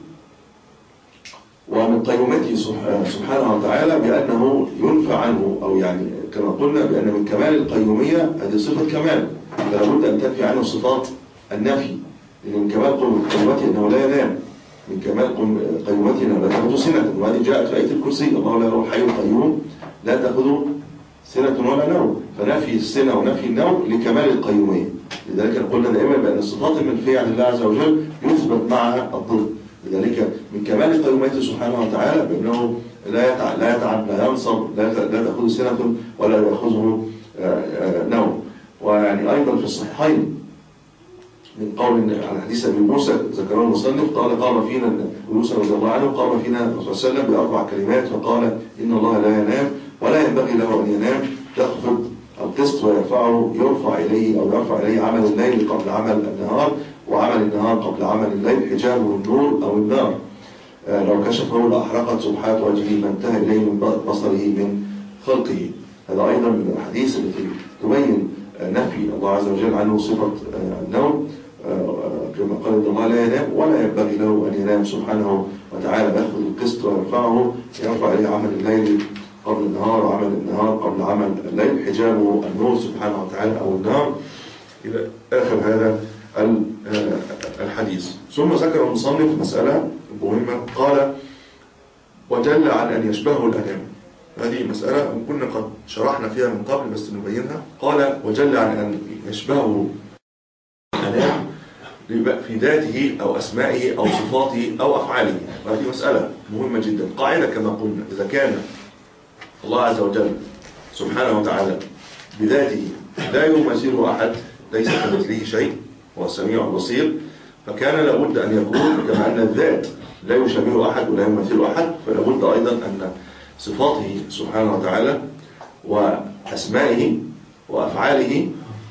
ومن قيومته سبحانه وتعالى بأنه ينفى عنه، أو يعني كما قلنا بأن من كمال القيومية هذه صفة كمال، فلا بد أن تنفي عنه صفات النفي، لأن من كمال قيومته أنه لا ينام، من كمال قيومته أنه لا تأخذ سنة، وهذه جاءت في آية الكرسي الله لا هو الحي القيوم لا تأخذ سنة ولا نوم، فنفي السنة ونفي النوم لكمال القيومية. لذلك قلنا دائما بأن الصفات المنفية عن الله عز وجل يثبت معها الضد، لذلك من كمال قيوميته سبحانه وتعالى بأنه لا يتعب لا يتعب لا ينصب لا لا تأخذه سنة ولا يأخذه نوم. ويعني أيضا في الصحيحين من قول على حديث أبي موسى ذكره المصنف قال قام فينا موسى رضي الله عنه قام فينا الرسول صلى الله عليه وسلم بأربع كلمات فقال إن الله لا ينام ولا ينبغي له أن ينام، تخفض القسط ويرفعه يرفع إليه أو يرفع إليه عمل الليل قبل عمل النهار، وعمل النهار قبل عمل الليل، حجابه النور أو النار، آه لو كشفه لأحرقت سبحات وجهه ما انتهى إليه من بصره من خلقه. هذا أيضا من الحديث التي تبين آه نفي الله عز وجل عنه صفة آه النوم، آه كما قال إن الله لا ينام ولا ينبغي له أن ينام سبحانه وتعالى، يأخذ القسط ويرفعه يرفع إليه عمل الليل قبل النهار وعمل النهار قبل عمل الليل، حجابه النور سبحانه وتعالى أو النار، إلى آخر هذا الحديث. ثم ذكر المصنف مسألة مهمة قال وجل عن أن يشبهه الأنام. هذه مسألة كنا قد شرحنا فيها من قبل بس نبينها. قال وجل عن أن يشبهه الأنام في ذاته أو أسمائه أو صفاته أو أفعاله. وهذه مسألة مهمة جدا. قاعدة كما قلنا إذا كان الله عز وجل سبحانه وتعالى بذاته لا يمثله أحد ليس كمثله شيء هو السميع البصير، فكان لابد أن يكون كما أن الذات لا يشبه أحد ولا يمثل أحد، فلابد أيضا أن صفاته سبحانه وتعالى وأسمائه وأفعاله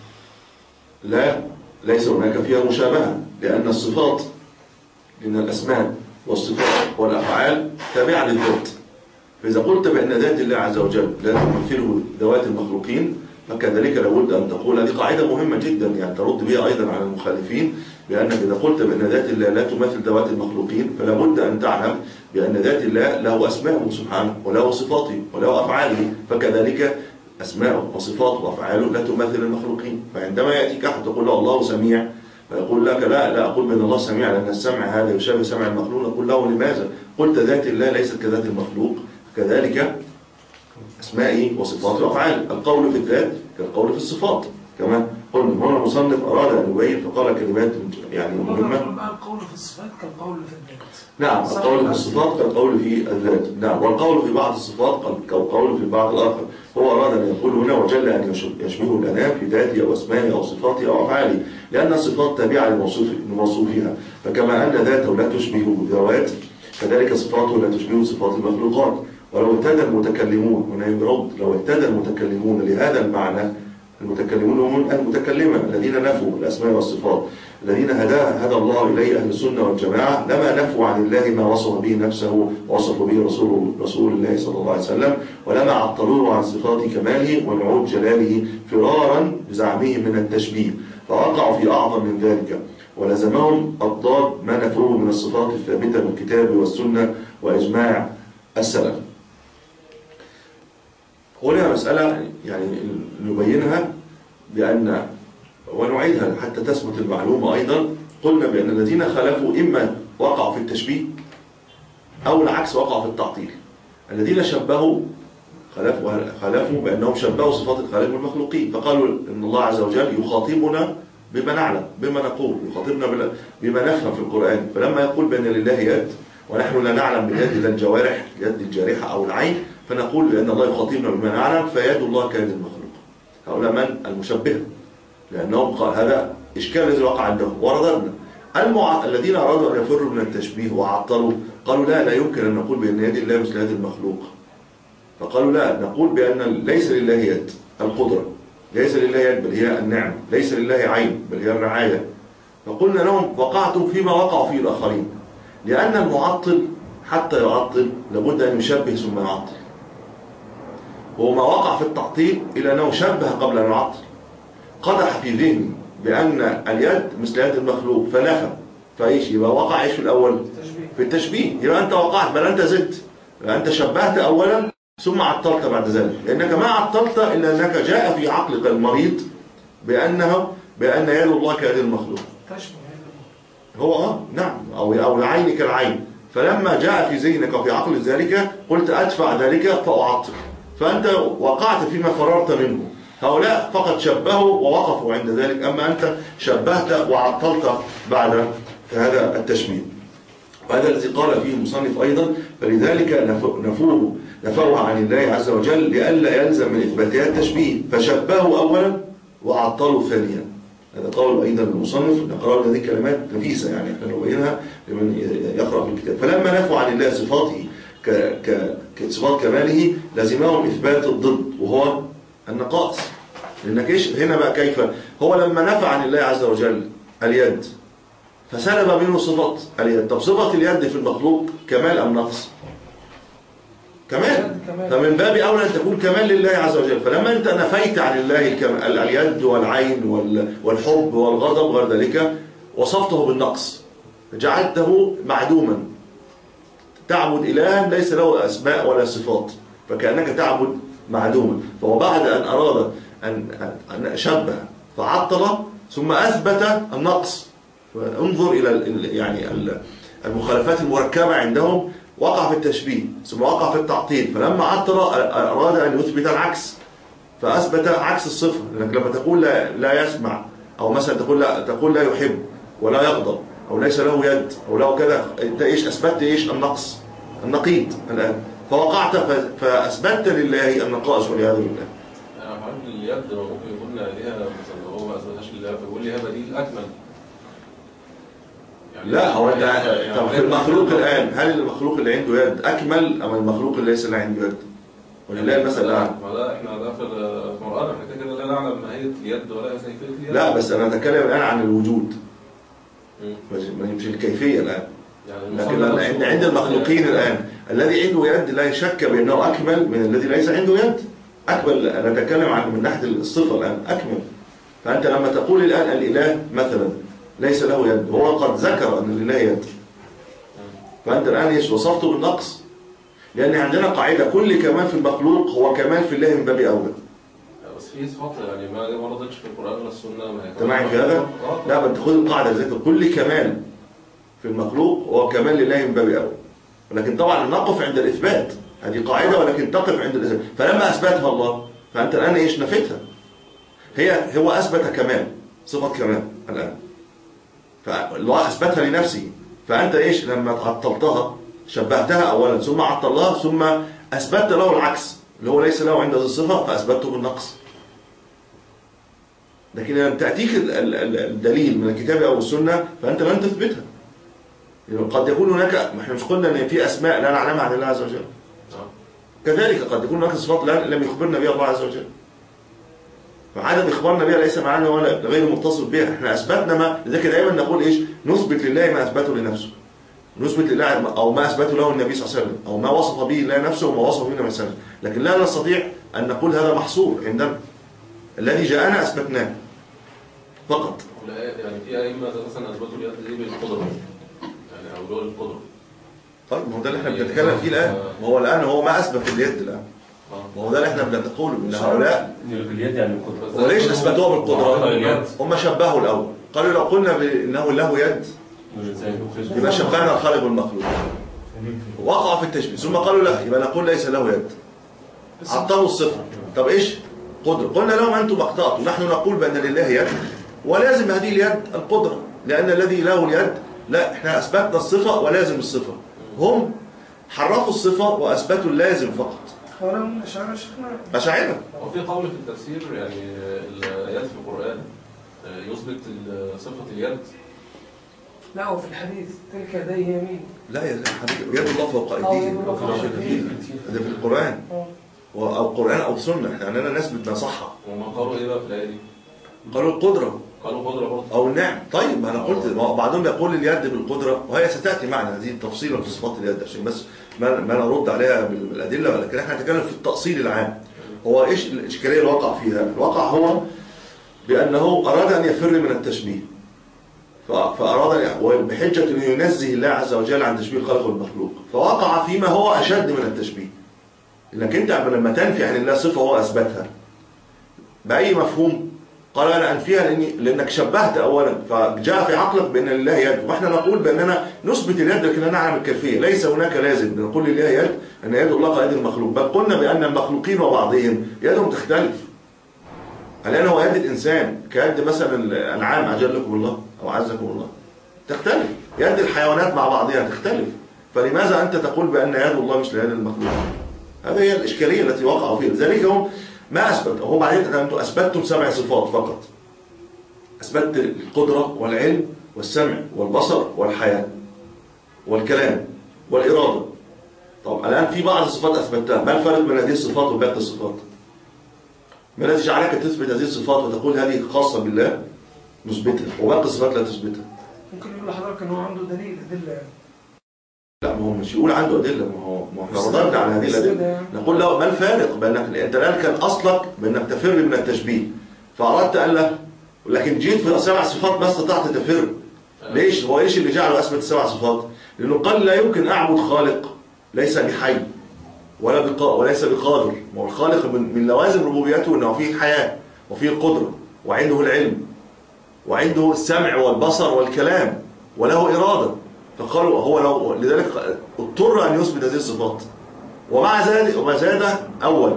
لا ليس هناك فيها مشابهة، لأن الصفات من الأسماء والصفات والأفعال تابعة للذات. فإذا قلت بأن ذات الله عز وجل لا تمثله ذوات المخلوقين فكذلك لابد أن تقول هذه قاعدة مهمة جدا يعني ترد بها أيضا على المخالفين، بأنك إذا قلت بأن ذات الله لا تمثل ذوات المخلوقين فلا بد أن تعلم بأن ذات الله له أسماءه سبحانه وله صفاته وله أفعاله، فكذلك أسماءه وصفاته وأفعاله لا تمثل المخلوقين. فعندما يأتيك أحد تقول له الله سميع فيقول لك لا لا أقول بأن الله سميع لأن السمع هذا يشابه سمع المخلوق، نقول له لماذا؟ قلت ذات الله ليست كذات المخلوق، كذلك أسمائه وصفاته وأفعاله. القول في الذات كالقول في الصفات كما قلنا. هنا المصنف أراد أن يبين فقال كلمات يعني مهمة. القول في الصفات كالقول في الذات. نعم القول في الصفات كالقول في الذات، نعم، والقول في بعض الصفات كالقول في البعض الآخر. هو أراد أن يقول هنا وجل أن يشبهه الأنام في ذاته أو أسمائه أو صفاته أو أفعاله، لأن الصفات تابعة لموصوفها، فكما أن ذاته لا تشبه ذوات كذلك صفاته لا تشبه صفات المخلوقات. ولو اهتدى المتكلمون هنا يرد لو اهتدى المتكلمون لهذا المعنى، المتكلمون هم المتكلمة الذين نفوا الأسماء والصفات الذين هدى هدى الله إليه أهل السنة والجماعة، لما نفوا عن الله ما وصف به نفسه ووصف به رسول, رسول الله صلى الله عليه وسلم، ولما عطلوه عن صفات كماله ونعود جلاله فرارا بزعمهم من التشبيه، فوقعوا في أعظم من ذلك ولزمهم أضداد ما نفوه من الصفات الثابتة من الكتاب والسنة وإجماع السلف. هنا مسألة يعني نبينها بأن ونعيدها حتى تثبت المعلومة أيضا. قلنا بأن الذين خالفوا إما وقعوا في التشبيه أو العكس وقعوا في التعطيل. الذين شبهوا خالفوا خالفوا بأنهم شبهوا صفات الخالق والمخلوقين، فقالوا إن الله عز وجل يخاطبنا بما نعلم بما نقول، يخاطبنا بما نفهم في القرآن. فلما يقول بأن لله يد ونحن لا نعلم باليد لا الجوارح، اليد الجارحة أو العين، فنقول بأن الله يخاطبنا بما نعلم فيد الله كيد المخلوق. هؤلاء من؟ المشبهة، لأنهم قال هذا إشكال الذي وقع عندهم. ورددنا المع... الذين أرادوا أن يفروا من التشبيه وعطلوا قالوا لا لا يمكن أن نقول بأن يد الله مثل يد المخلوق. فقالوا لا، نقول بأن ليس لله يد القدرة، ليس لله يد بل هي النعم، ليس لله عين بل هي الرعاية. فقلنا لهم وقعتم فيما وقعوا فيه الآخرين، لأن المعطل حتى يعطل لابد أن يشبه ثم يعطل. وما وقع في التعطيل إلى أنه شبه قبل أن يعطل، قدح في ذهنه بأن اليد مثل يد المخلوق فنفى، فإيش يبقى وقع إيش في الأول؟ في التشبيه. يبقى أنت وقعت بل أنت زدت، يبقى أنت شبهت أولا ثم عطلت بعد ذلك، لأنك ما عطلت إلا أنك جاء في عقلك المريض بأنه بأن يد الله كيد المخلوق. هو اه نعم، أو أو عينك العين. فلما جاء في ذهنك وفي عقل ذلك قلت أدفع ذلك فأعطل، فأنت وقعت فيما فررت منه. هؤلاء فقط شبهوا ووقفوا عند ذلك، أما أنت شبهت وعطلت بعد هذا التشبيه. وهذا الذي قال فيه المصنف أيضا فلذلك نفوه نفوه عن الله عز وجل لئلا يلزم من إثباتها التشبيه، فشبهوا أولا وعطلوا ثانيا. هذا قول أيضا المصنف، نقرأ هذه كلمات نفيسة يعني احنا نبينها لمن يقرأ في الكتاب. فلما نفوا عن الله صفاته كصفات كماله لزمهم إثبات الضد وهو النقائص. لأنك إيش هنا بقى كيف هو لما نفى عن الله عز وجل اليد فسلب منه صفة اليد. طب صفة اليد في المخلوق كمال أم نقص؟ كمال. فمن باب أولى أن تكون كمال لله عز وجل. فلما أنت نفيت عن الله اليد والعين والحب والغضب وغير ذلك وصفته بالنقص، جعلته معدوما، تعبد إله ليس له أسماء ولا صفات، فكأنك تعبد معدوما. فهو بعد أن أراد أن أن شبه فعطل ثم أثبت النقص. انظر إلى يعني المخالفات المركبة عندهم، وقع في التشبيه ثم وقع في التعطيل، فلما عطل أراد أن يثبت العكس فأثبت عكس الصفة. لأنك لما تقول لا, لا يسمع، أو مثلا تقول لا, تقول لا يحب ولا يغضب أو ليس له يد أو له كذا، أنت إيش أثبتت؟ إيش النقص النقيض الآن، فوقعت فأثبتت لله النقائص والعياذ بالله. أنا فهمت اليد ممكن يكون ليها مثلا هو ما أثبتهاش لله فيقول لي هذا بديل أكمل. يعني لا هو انت يعني طب في المخلوق الآن هل المخلوق اللي عنده يد أكمل أم المخلوق اللي ليس اللي عنده يد؟ ولله المثل الأعلى. ما ده احنا ده في القرآن احنا كده كده لا نعلم ماهية اليد ولا كيفية اليد. لا بس أنا أتكلم الآن عن الوجود مش الكيفية الآن. يعني لكن عند عند المخلوقين الآن الذي عنده يد لا شك بأنه أكمل من الذي ليس عنده يد. أكمل أنا أتكلم عن من ناحية الصفة الآن أكمل. فأنت لما تقول الآن الإله مثلا ليس له يد وهو قد ذكر أن لله يد، فأنت الآن ايش وصفته بالنقص؟ لأن عندنا قاعدة كل كمال في المخلوق هو كمال في الله من باب أولى. بس في صفات يعني ما وردتش في القرآن ولا السنة. ما أنت معي في هذا؟ لا بس خذ القاعدة ذات كل كمال في المخلوق هو كمال لله من باب أولى. ولكن طبعا نقف عند الإثبات، هذه قاعدة ولكن تقف عند الإثبات. فلما أثبتها الله فأنت الآن ايش نفيتها؟ هي هو أثبت كمال، صفة كمال الآن، فالله أثبتها لنفسه. فأنت إيش لما عطلتها شبهتها أولا ثم عطلها ثم أثبت له العكس اللي هو ليس له عند هذه الصفة فأثبته بالنقص. لكن لما تأتيك الدليل من الكتاب أو السنة فأنت لن تثبتها. قد يكون هناك، احنا مش قلنا أن في أسماء لا نعلمها عن الله عز وجل، كذلك قد يكون هناك صفات لم يخبرنا بها الله عز وجل، فعدم إخبارنا بها ليس معناه ولا غير متصف بها. احنا أثبتنا ما، لذلك دائما نقول إيش نثبت لله ما أثبته لنفسه، نثبت لله أو ما أثبته له النبي صلى الله عليه وسلم أو ما وصف به الله نفسه وما وصف به النبي صلى الله عليه وسلم. لكن لا نستطيع أن نقول هذا محصور عندنا، الذي جاءنا أثبتناه فقط. يعني في أئمة مثلا أثبتوا اليد دي بالقدرة، يعني أو دول القدرة. طيب ما هو ده اللي احنا بنتكلم فيه الآن، ما هو الآن هو ما أثبت اليد الآن، ما هو ده اللي احنا بنقول ان هؤلاء اليد يعني القدرة. وليش اثبتوها بالقدرة؟ هم شبهوا الاول، قالوا لو قلنا انه له يد يبقى شبهنا الخالق بالمخلوق، وقعوا في التشبيه ثم قالوا لا يبقى نقول ليس له يد، عطلوا الصفة. طب ايش قدرة؟ قلنا لهم انتم اخطأتوا، نحن نقول بان لله يد ولازم هذه اليد القدرة، لأن الذي له اليد، لا احنا أثبتنا الصفة ولازم الصفة، هم حرفوا الصفة وأثبتوا اللازم فقط. ولا من أشعار شيخنا أشاعرة. وفي قول في التفسير يعني الآيات في القرآن يثبت صفة اليد. لا، وفي الحديث تلك يديه يمين. لا يا حبيبي، يد الله فوق أيديهم. هذا في القرآن أو قرآن أو سنة، يعني أنا ناس بتنصحها. وما قالوا إيه بقى في الآية دي؟ قالوا القدرة. قالوا قدرة برضه. أو النعم. طيب ما أنا قلت بعضهم يقول اليد بالقدرة، وهي ستأتي معنا هذه تفصيلا في صفات اليد عشان بس ما ما نرد عليها بالأدلة، ولكن احنا نتكلم في التأصيل العام. هو إيش الإشكالية اللي وقع فيها؟ الواقع هو بأنه أراد أن يفر من التشبيه، فأراد بحجة أن ينزه الله عز وجل عن تشبيه الخالق والمخلوق، فوقع فيما هو أشد من التشبيه. إنك أنت لما تنفي عن الله صفة هو أثبتها بأي مفهوم؟ قال أنا أنفيها لأني لأنك شبهت أولا، فجاء في عقلك بأن لله يد، وإحنا نقول بأننا نثبت اليد لكن لا نعلم الكيفية. ليس هناك لازم نقول لله يد أن يد الله كيد المخلوق، بل قلنا بأن المخلوقين وبعضهم يدهم تختلف. الآن هو يد الإنسان كيد مثلا الأنعام أجلكم الله أو عزكم الله تختلف، يد الحيوانات مع بعضها تختلف، فلماذا أنت تقول بأن يد الله مش ليد المخلوق؟ هذه هي الإشكالية التي وقعوا فيها. لذلك هم ما أثبت، هم بعدين أنتم أثبتتم سبع صفات فقط، أثبت القدرة والعلم والسمع والبصر والحياة والكلام والإرادة. طب الآن في بعض الصفات أثبتها، ما الفرق بين هذه الصفات وباقي الصفات؟ ما الذي جعلك تثبت هذه الصفات وتقول هذه خاصة بالله نثبتها وباقي الصفات لا تثبتها؟ ممكن يقول لحضرتك ان هو عنده دليل ادله يعني. لا، ما هو مش يقول عنده ادله، ما هو ما احنا رددنا على هذه الادله. نقول له ما الفارق بانك انت الان كان اصلك بانك تفر من التشبيه، فاردت ان لا، لكن جيت في سبع صفات ما استطعت تفر. ليش؟ هو ايش اللي جعله اثبت السبع صفات؟ لانه قال لا يمكن اعبد خالق ليس بحي ولا بقا وليس بقادر. ما هو الخالق من, من لوازم ربوبيته انه فيه حياه وفيه القدره وعنده العلم وعنده السمع والبصر والكلام وله اراده. فقالوا هو لو لذلك اضطر ان يثبت هذه الصفات، ومع ذلك وما زاد اول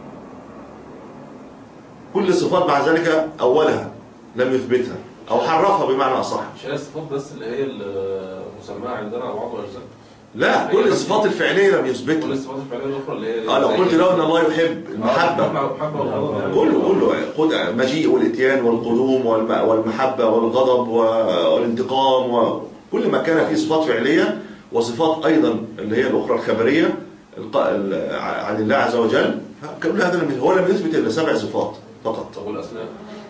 كل الصفات مع ذلك اولها لم يثبتها او حرفها بمعنى اصح. مش هي الصفات بس اللي هي المسماه عندنا على بعض الاجزاء؟ لا، كل الصفات الفعليه لم يثبتها. كل الصفات الفعليه الاخرى اللي هي اه لو قلت له ان الله يحب المحبه كله كله مجيء والاتيان والقدوم والمحبه والغضب والانتقام وكل ما كان فيه صفات فعليه وصفات ايضا اللي هي الاخرى الخبريه عن الله عز وجل، كل هذا هو لم يثبت الا سبع صفات فقط. طب والاسماء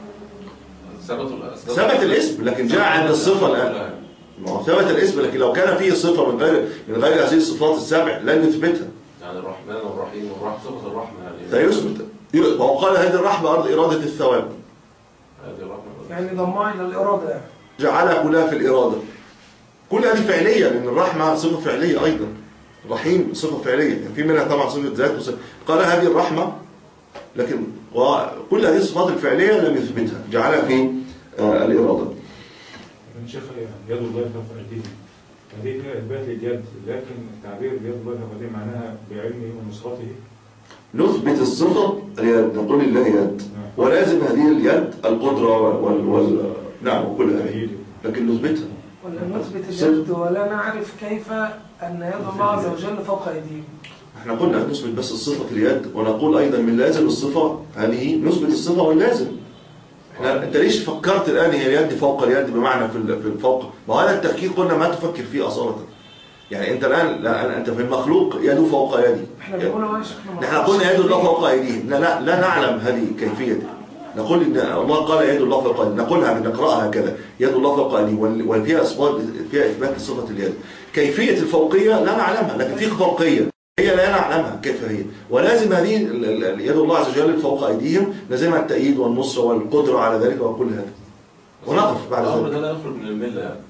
ثبت الاسماء ثبت الاسم لكن جاء عند الصفه الان. ما هو ثبت الاسم لكن لو كان فيه صفه من غير من غير هذه الصفات السبع لن يثبتها. يعني الرحمن والرحيم والرحمه صفه الرحمه يعني سيثبت. وهو قال هذه الرحمه ارض اراده الثواب. هذه الرحمه يعني ضمها الى الاراده يعني. جعلها كلها في الاراده. كل هذه فعليه لان الرحمه صفه فعليه ايضا. الرحيم صفه فعليه، يعني في منها طبعا صفه ذات وصفة. قال هذه الرحمه لكن وكل هذه الصفات الفعليه لم يثبتها، جعلها في آه الاراده. شيخ يد الله فوق ايديهم، هذه فيها اثبات اليد، لكن تعبير يد الله فوق ايديهم معناها بعلمه ونصرته. نثبت الصفه اليد، نقول لله يد ولازم هذه اليد القدره وال, وال... نعم وكل هذه، لكن نثبتها ولا نثبت اليد ولا نعرف كيف ان يد الله عز وجل فوق ايديهم. احنا قلنا نثبت بس الصفه اليد، ونقول ايضا من لازم الصفه هذه نثبت الصفه واللازم. احنا انت ليش فكرت الان هي اليد فوق اليد بمعنى في في الفوق؟ ما هذا التفكير قلنا ما تفكر فيه اصاله. يعني انت الان لا انت في المخلوق يده فوق يدي. احنا بنقول اهو يا شيخ نحن قلنا يد الله فوق ايديهم، لا لا, لا نعلم هذه كيفيه. نقول ان الله قال يد الله فوق ايديهم، نقولها نقراها هكذا يد الله فوق ايديهم، وفيها اثبات فيها اثبات صفه اليد. كيفيه الفوقيه لا نعلمها، لكن في فوقيه هي لا نعلمها كيف هي، ولازم هذه يد الله عز وجل فوق ايديهم لازمها التأييد والنصر والقدره على ذلك وكل هذا. ونقف بعد ذلك. الامر ده لا يخرج من المله يعني.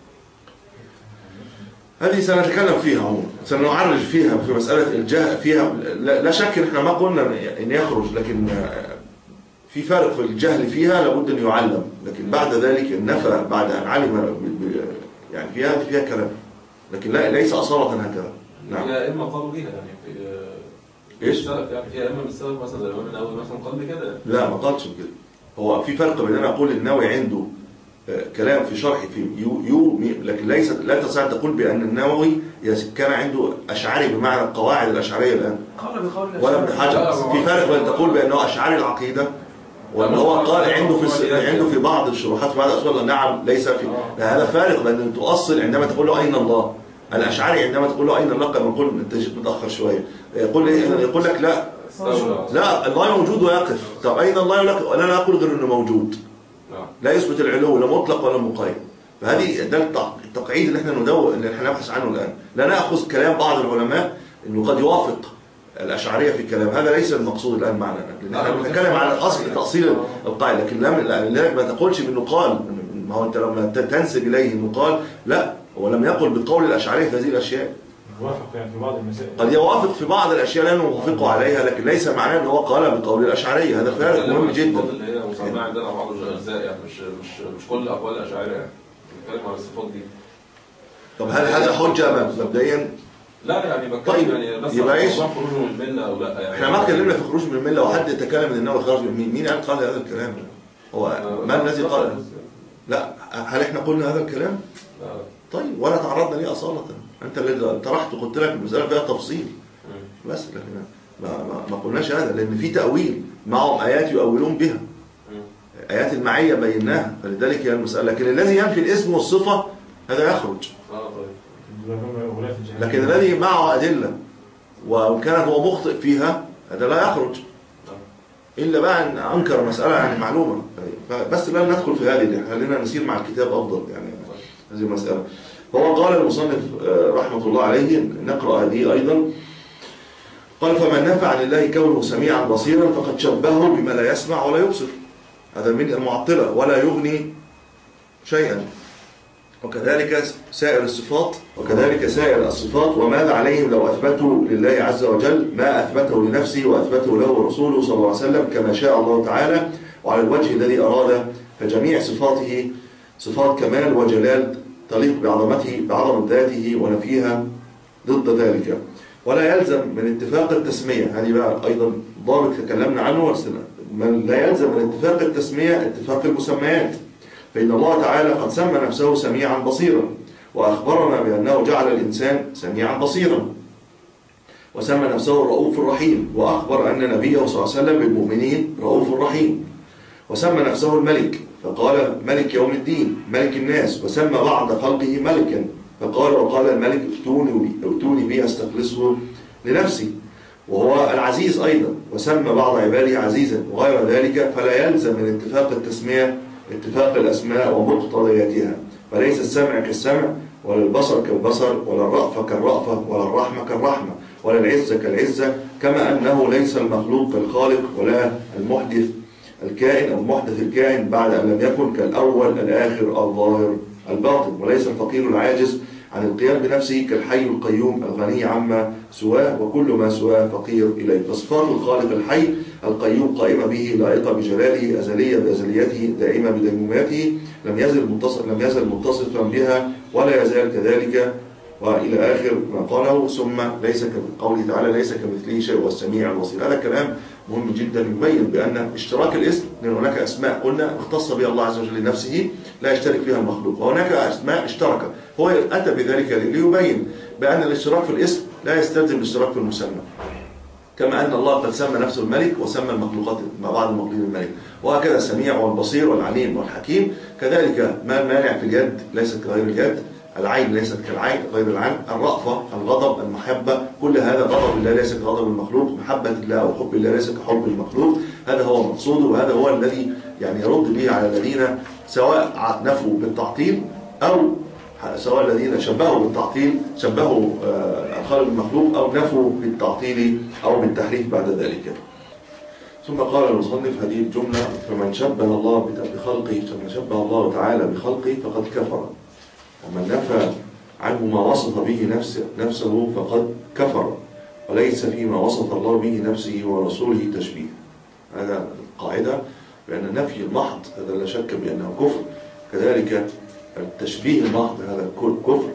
هذه سنتكلم فيها عموما، سنعرج فيها في مساله الجهل فيها. لا شك احنا ما قلنا ان يخرج، لكن في فرق في الجهل فيها لابد ان يعلم، لكن بعد ذلك النفى بعد ان علم يعني فيها فيها كلام، لكن لا ليس اصاله هكذا. نعم. هي اما قالوا بيها يعني في ايش؟ يعني في اما من السبب مثلا زي الامام النووي مثلا قال بكده. لا ما قالش كده. هو في فرق بين انا اقول النووي عنده كلام في شرح في يو, يو لكن ليس لا تستطيع أن تقول بأن النووي كان عنده أشعري بمعنى القواعد الأشعرية الآن قال بقول ولا ابن حجر. في فرق بين تقول بأنه أشعري العقيدة وأن هو قال عنده في عنده في بعض الشروحات في بعض الأسئلة نعم ليس في هذا فارق بين أن تؤصل عندما تقول له أين الله. الأشعري عندما تقول له أين الله كما نقول أنت جيت متأخر شوية يقول يقول لك لا لا الله موجود ويقف. طب أين الله؟ يقول لك أنا لا أقول غير أنه موجود لا يثبت العلو لا مطلق ولا مقيد. فهذه ده التقعيد اللي احنا ندور اللي احنا نبحث عنه الآن. لا نأخذ كلام بعض العلماء انه قد يوافق الأشعرية في الكلام هذا ليس المقصود الآن معنا لأن احنا بنتكلم على أصل تأصيل القاعدة لكن لذلك ما تقولش بأنه قال ما هو أنت لما تنسب إليه أنه قال لا هو لم يقل بقول الأشعرية في هذه الأشياء. يوافق يعني في بعض المسائل قد يوافق في بعض الأشياء لا نوافقه عليها لكن ليس معناه أنه هو قال بقول الأشعرية. هذا فارق مهم جدا. اللي هي مسمى عندنا بعض الأجزاء يعني مش مش مش كل أقوال الأشاعرة يعني بنتكلم على الصفات دي. طب هل هذا حجة مبدئيا؟ لا يعني بتكلم طيب يعني بس يبقى ايش؟ خروج من الملة أو لا يعني احنا ما اتكلمنا في خروج من الملة وحد تكلم ان النووي خرج من مين؟ مين قال قال هذا الكلام؟ هو ما الذي قال؟ لا هل احنا قلنا هذا الكلام؟ لا. طيب ولا تعرضنا ليه أصالة. انت اللي طرحت قلت لك المسألة فيها تفصيل بس لكن ما, ما, ما قلناش هذا لان في تأويل معهم آيات يؤولون بها آيات المعية بيناها فلذلك هي المسألة. لكن الذي ينفي الاسم والصفة هذا يخرج. لكن الذي معه أدلة وكان هو مخطئ فيها هذا لا يخرج إلا بقى أن أنكر مسألة يعني معلومة. بس لا ندخل في هذه خلينا نسير مع الكتاب أفضل يعني هذه المسألة. فهو قال المصنف رحمة الله عليه نقرأ هذه أيضا قال فمن نفى عن الله كونه سميعا بصيرا فقد شبهه بما لا يسمع ولا يبصر. هذا من المعطلة ولا يغني شيئا. وكذلك سائر الصفات وكذلك سائر الصفات وماذا عليهم لو أثبتوا لله عز وجل ما أثبته لنفسه وأثبته له رسوله صلى الله عليه وسلم كما شاء الله تعالى وعلى الوجه الذي أراد. فجميع صفاته صفات كمال وجلال تليق بعظمته بعظمة ذاته ونفيها ضد ذلك. ولا يلزم من اتفاق التسمية هذه بقى أيضا ضابط تكلمنا عنه من لا يلزم من اتفاق التسمية اتفاق المسميات. فإن الله تعالى قد سمى نفسه سميعا بصيرا وأخبرنا بأنه جعل الإنسان سميعا بصيرا وسمى نفسه الرؤوف الرحيم وأخبر أن نبيه صلى الله عليه وسلم بالمؤمنين رؤوف رحيم وسمى نفسه الملك فقال ملك يوم الدين ملك الناس وسمى بعض خلقه ملكا فقال وقال الملك ائتوني بي أستخلصه لنفسي وهو العزيز أيضا وسمى بعض عباده عزيزا وغير ذلك. فلا يلزم من اتفاق التسمية اتفاق الأسماء ومقتضياتها. فليس السمع كالسمع ولا البصر كالبصر ولا الرأفة كالرأفة ولا الرحمة كالرحمة ولا العزة كالعزة كما أنه ليس المخلوق كالخالق ولا المحدث الكائن أو المحدث الكائن بعد أن لم يكن كالأول الآخر الظاهر الباطن. وليس الفقير العاجز عن القيام بنفسه كالحي القيوم الغني عما سواه وكل ما سواه فقير إليه. فصفات الخالق الحي القيوم قائمة به لائقة بجلاله أزلية بأزليته دائمة بديموماته لم يزل متصف لم يزل متصفا بها ولا يزال كذلك وإلى آخر ما قاله. ثم ليس كقوله تعالى ليس كمثله شيء والسميع البصير. هذا كلام مهم جدا يبين بأن اشتراك الاسم لأن هناك أسماء قلنا اختص بها الله عز وجل لنفسه لا يشترك فيها المخلوق وهناك أسماء اشترك هو أتى بذلك ليبين بأن الاشتراك في الاسم لا يستلزم الاشتراك في المسمى كما أن الله قد سمى نفسه الملك وسمى المخلوقات مع بعض المخلوقين الملك وهكذا السميع والبصير والعليم والحكيم. كذلك ما المانع في اليد ليست كغير اليد العين ليست كالعين غير العين الرأفة الغضب المحبة كل هذا غضب الله ليس كغضب المخلوق محبة الله أو حب الله ليس كحب المخلوق. هذا هو مقصوده وهذا هو الذي يعني يرد به على الذين سواء نفوا بالتعطيل أو سواء الذين شبهوا بالتعطيل شبهوا الخالق المخلوق أو نفوا بالتعطيل أو بالتحريف بعد ذلك. ثم قال المصنف هذه الجملة فمن شبه الله بخلقه فمن شبه الله تعالى بخلقه فقد كفر ومن نفى عنه ما وصف به نفسه, نفسه فقد كفر وليس فيما وصف الله به نفسه ورسوله تشبيه. هذا القاعدة بأن النفي المحض هذا لا شك بأنه كفر كذلك التشبيه المحض هذا كفر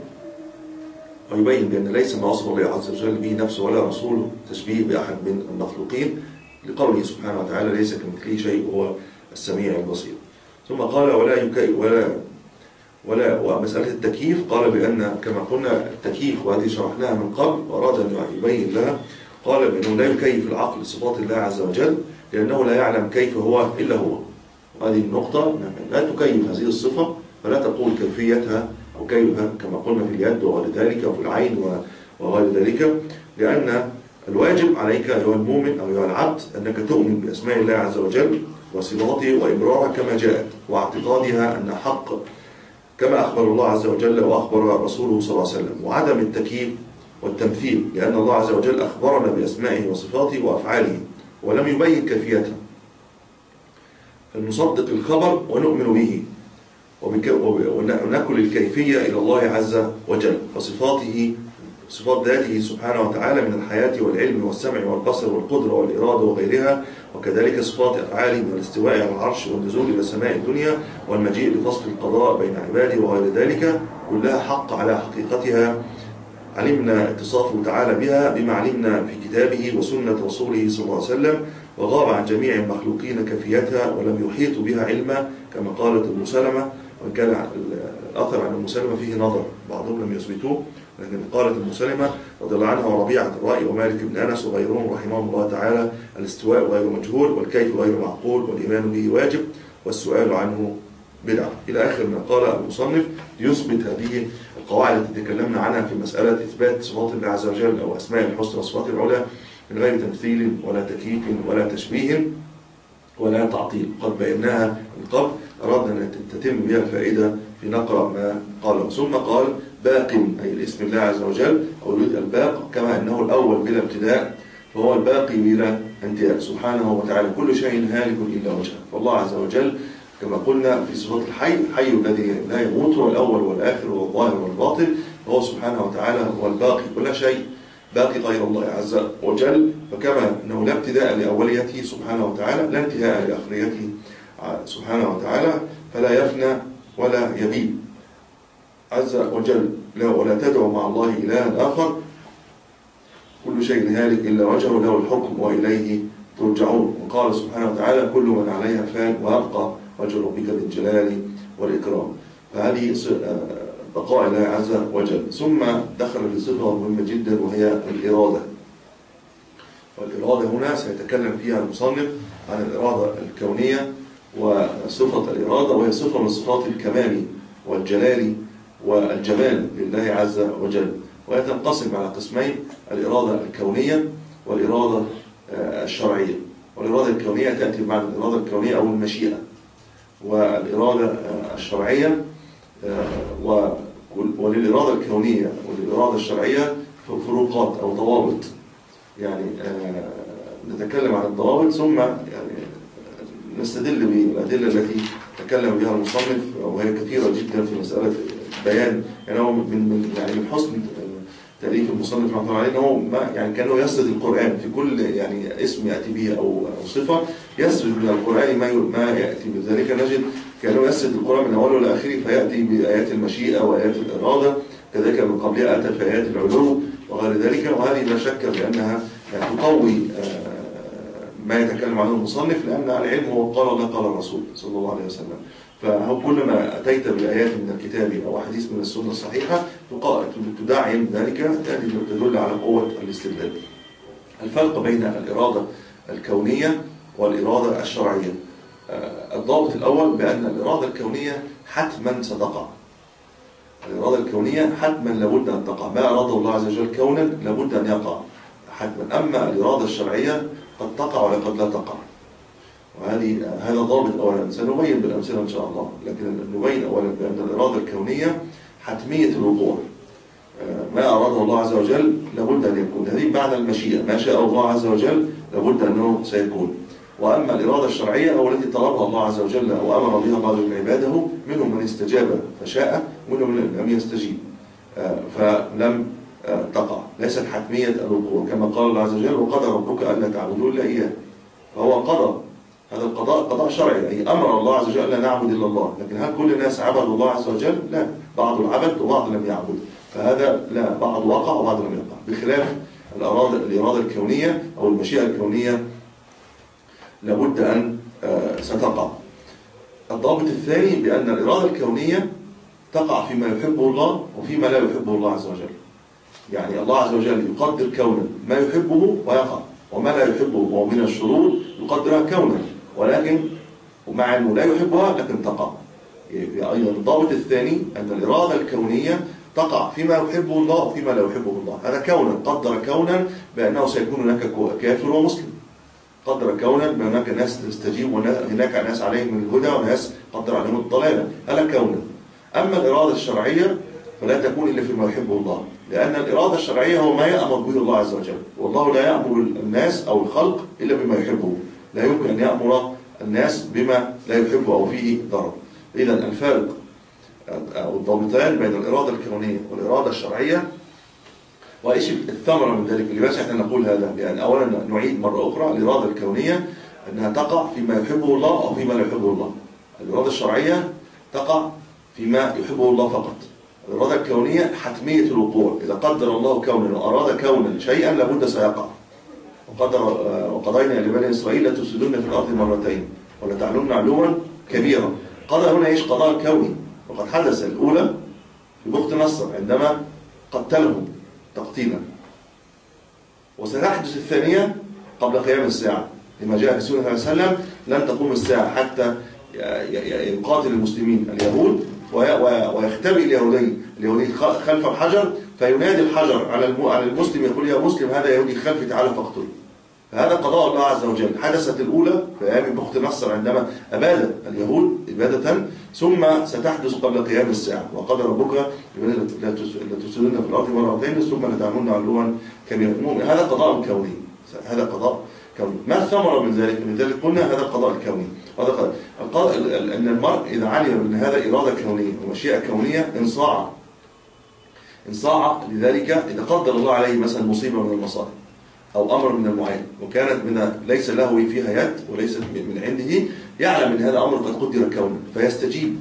ويبين بأن ليس ما وصف الله عز وجل به نفسه ولا رسوله تشبيه بأحد من المخلوقين لقوله سبحانه وتعالى ليس كمثله شيء وهو السميع البصير. ثم قال ولا يكيف ولا ولا ومسألة التكييف قال بأن كما قلنا التكييف وهذه شرحناها من قبل وأراد أن يبين لها، قال بأنه لا يكيف العقل صفات الله عز وجل لأنه لا يعلم كيف هو إلا هو. وهذه النقطة لا تكيف هذه الصفة، فلا تقول كيفيتها أو كيفها كما قلنا في اليد وغير ذلك وفي العين وغير ذلك، لأن الواجب عليك أيها المؤمن أو أيها العبد أنك تؤمن بأسماء الله عز وجل وصفاته وإبرارها كما جاءت واعتقادها أن حق كما أخبر الله عز وجل وأخبر رسوله صلى الله عليه وسلم، وعدم التكييف والتمثيل لأن الله عز وجل أخبرنا بأسمائه وصفاته وأفعاله ولم يبين كيفيتها، فنصدق الخبر ونؤمن به ونكل الكيفية إلى الله عز وجل. فصفاته صفات ذاته سبحانه وتعالى من الحياة والعلم والسمع والبصر والقدرة والإرادة وغيرها، وكذلك صفات أفعاله من الاستواء على العرش والنزول إلى سماء الدنيا والمجيء لفصل القضاء بين عباده وغير ذلك، كلها حق على حقيقتها علمنا اتصافه تعالى بها بما علمنا في كتابه وسنة رسوله صلى الله عليه وسلم، وغاب عن جميع المخلوقين كيفيتها ولم يحيطوا بها علما كما قالت أم سلمة، وإن كان الأثر عن أم سلمة فيه نظر بعضهم لم يثبتوه، لكن قالت أم سلمة رضي الله عنها وربيعة الرأي ومالك بن أنس وغيرهم رحمهم الله تعالى الاستواء غير مجهول والكيف غير معقول والإيمان به واجب والسؤال عنه بدعة إلى آخر ما قال المصنف ليثبت هذه القواعد التي تكلمنا عنها في مسألة إثبات صفات الله عز وجل أو أسماء الحسنى وصفات العلى من غير تمثيل ولا تكييف ولا تشبيه ولا تعطيل، قد بيناها من قبل، أردنا أن تتم بها الفائدة في نقرأ ما قاله. ثم قال باق أي الاسم الله عز وجل أو يريد الباق كما أنه الأول بلا ابتداء فهو الباقي بلا انتهاء سبحانه وتعالى، كل شيء هالك إلا وجهه. فالله عز وجل كما قلنا في صفات الحي، الحي الذي لا يموت هو الأول والآخر والظاهر والباطن، وهو سبحانه وتعالى هو الباقي، كل شيء باقي غير الله عز وجل، فكما أنه لا ابتداء لأوليته سبحانه وتعالى لا انتهاء لآخريته سبحانه وتعالى، فلا يفنى ولا يبيد عز وجل، لا ولا تدعو مع الله إلها آخر، كل شيء هالك إلا وجهه له الحكم وإليه ترجعون. وقال سبحانه وتعالى كل من عليها فان ويبقى وجه ربك ذي الجلال والإكرام، فهذه بقاء الله عز وجل. ثم دخل في صفة مهمة جدا وهي الإرادة، والإرادة هنا سيتكلم فيها المصنف عن الإرادة الكونية وصفة الإرادة، وهي صفة من صفات الكمال والجلال والجمال لله عز وجل، وهي تنقسم على قسمين: الإرادة الكونية والإرادة الشرعية. والإرادة الكونية تأتي بمعنى الإرادة الكونية أو المشيئة، والإرادة الشرعية وللإرادة الكونية وللإرادة الشرعية فروقات أو ضوابط، يعني نتكلم عن الضوابط ثم يعني نستدل بالأدلة التي تكلم بها المصنف، وهي كثيرة جدا في مسألة بيان، يعني هو من يعني من حسن تأليف المصنف رحمه الله عليه أنه ما يعني كأنه يسرد القرآن في كل يعني اسم يأتي به أو صفة، يسرد من القرآن ما ما يأتي بذلك، نجد كأنه يسرد القرآن من أوله لآخره، فيأتي بآيات المشيئة وآيات الإرادة، كذلك من قبلها أتى في آيات العلو وغير ذلك، وهذه لا شك بأنها يعني تقوي ما يتكلم عنه المصنف، لأن العلم هو قال الله قال الرسول صلى الله عليه وسلم، فهو كل ما أتيت بآيات من الكتاب أو حديث من السنة الصحيحة تدعم ذلك، تدل على قوة الاستدلال. الفرق بين الإرادة الكونية والإرادة الشرعية: الضابط الأول بأن الإرادة الكونية حتما ستقع، الإرادة الكونية حتما لابد أن تقع، ما أراده الله عز وجل كونا لابد أن يقع حتما، أما الإرادة الشرعية قد تقع وقد لا تقع، وهذه هذا ضابط أولا، سنبين بالأمثلة إن شاء الله، لكن نبين أولا بأن الإرادة الكونية حتمية الوقوع، ما أراده الله عز وجل لابد أن يكون، هذه بعد المشيئة، ما شاء الله عز وجل لابد أنه سيكون. وأما الإرادة الشرعية أو التي طلبها الله عز وجل وأمر بها الله جل عباده، منهم من استجاب فشاء ومنهم من لم يستجيب فلم تقع، ليست حتمية الوقوع، كما قال الله عز وجل وقضى ربك ألا تعبدوا إلا إياه، فهو قضى، هذا القضاء قضاء شرعي، أي أمر الله عز وجل لا نعبد إلا الله، لكن هل كل الناس عبدوا الله عز وجل؟ لا، بعض العبد وبعض لم يعبد، فهذا لا، بعض وقع وبعض لم يقع، بخلاف الإرادة, الإرادة الكونية أو المشيئة الكونية لابد أن ستقع. الضابط الثاني بأن الإرادة الكونية تقع فيما يحبه الله وفيما لا يحبه الله عز وجل. يعني الله عز وجل يقدر كونا ما يحبه ويقع، وما لا يحبه ومن الشرور يقدرها كونا، ولكن ومع أنه لا يحبها لكن تقع. أيضا الضابط الثاني أن الإرادة الكونية تقع فيما يحبه الله وفيما لا يحبه الله. هذا كونا، قدر كونا بأنه سيكون هناك كافر ومسلم، قدر كونا بأن هناك ناس تستجيب وهناك ناس عليهم من الهدى وناس قدر عليهم الضلالة، هذا كونا. أما الإرادة الشرعية فلا تكون إلا فيما يحبه الله، لأن الإرادة الشرعية هو ما يأمر به الله عز وجل، والله لا يأمر الناس أو الخلق إلا بما يحبه، لا يمكن أن يأمر الناس بما لا يحبه أو فيه ضرر. إذن الفارق أو الضابطان بين الإرادة الكونية والإرادة الشرعية، وإيش الثمرة من ذلك؟ لماذا احنا نقول هذا؟ لأن أولا نعيد مرة أخرى الإرادة الكونية أنها تقع فيما يحبه الله أو فيما لا يحبه الله. الإرادة الشرعية تقع فيما يحبه الله فقط. الإرادة الكونية حتمية الوقوع، إذا قدر الله كونا وأراد كونا شيئا لابد سيقع. وقدر وقضينا إلى بني إسرائيل لتفسدن في الأرض مرتين ولتعلن علوا كبيرا. قضى هنا إيش؟ قضاء كوني، وقد حدث الأولى في بخت نصر عندما قتلهم تقتيلا، وستحدث الثانية قبل قيام الساعة، لما جاء في سنة الله عليه وسلم لن تقوم الساعة حتى يقاتل المسلمين اليهود ويختبئ اليهودي اليهودي خلف الحجر، فينادي الحجر على المسلم يقول يا مسلم هذا يهودي خلفي تعالى فاقتله. فهذا قضاء الله عز وجل. حدثت الأولى في أيام بخت نصر عندما أباد اليهود إبادة، ثم ستحدث قبل قيام الساعة. وقضى ربك لتفسدن في الأرض مرتين ثم لتعلن علوا كبيرا. هذا قضاء كوني، هذا قضاء كوني. ما الثمرة من ذلك؟ من ذلك قلنا هذا القضاء الكوني. هذا القضاء أن المرء إذا علم من هذا إرادة كونية ومشيئة كونية انصاع انصاع لذلك. إذا قدر الله عليه مثلا مصيبة من المصائب أو أمر من المعين وكانت من ليس له فيها يد وليست من عنده، يعلم من هذا أمر قد قدر كونا فيستجيب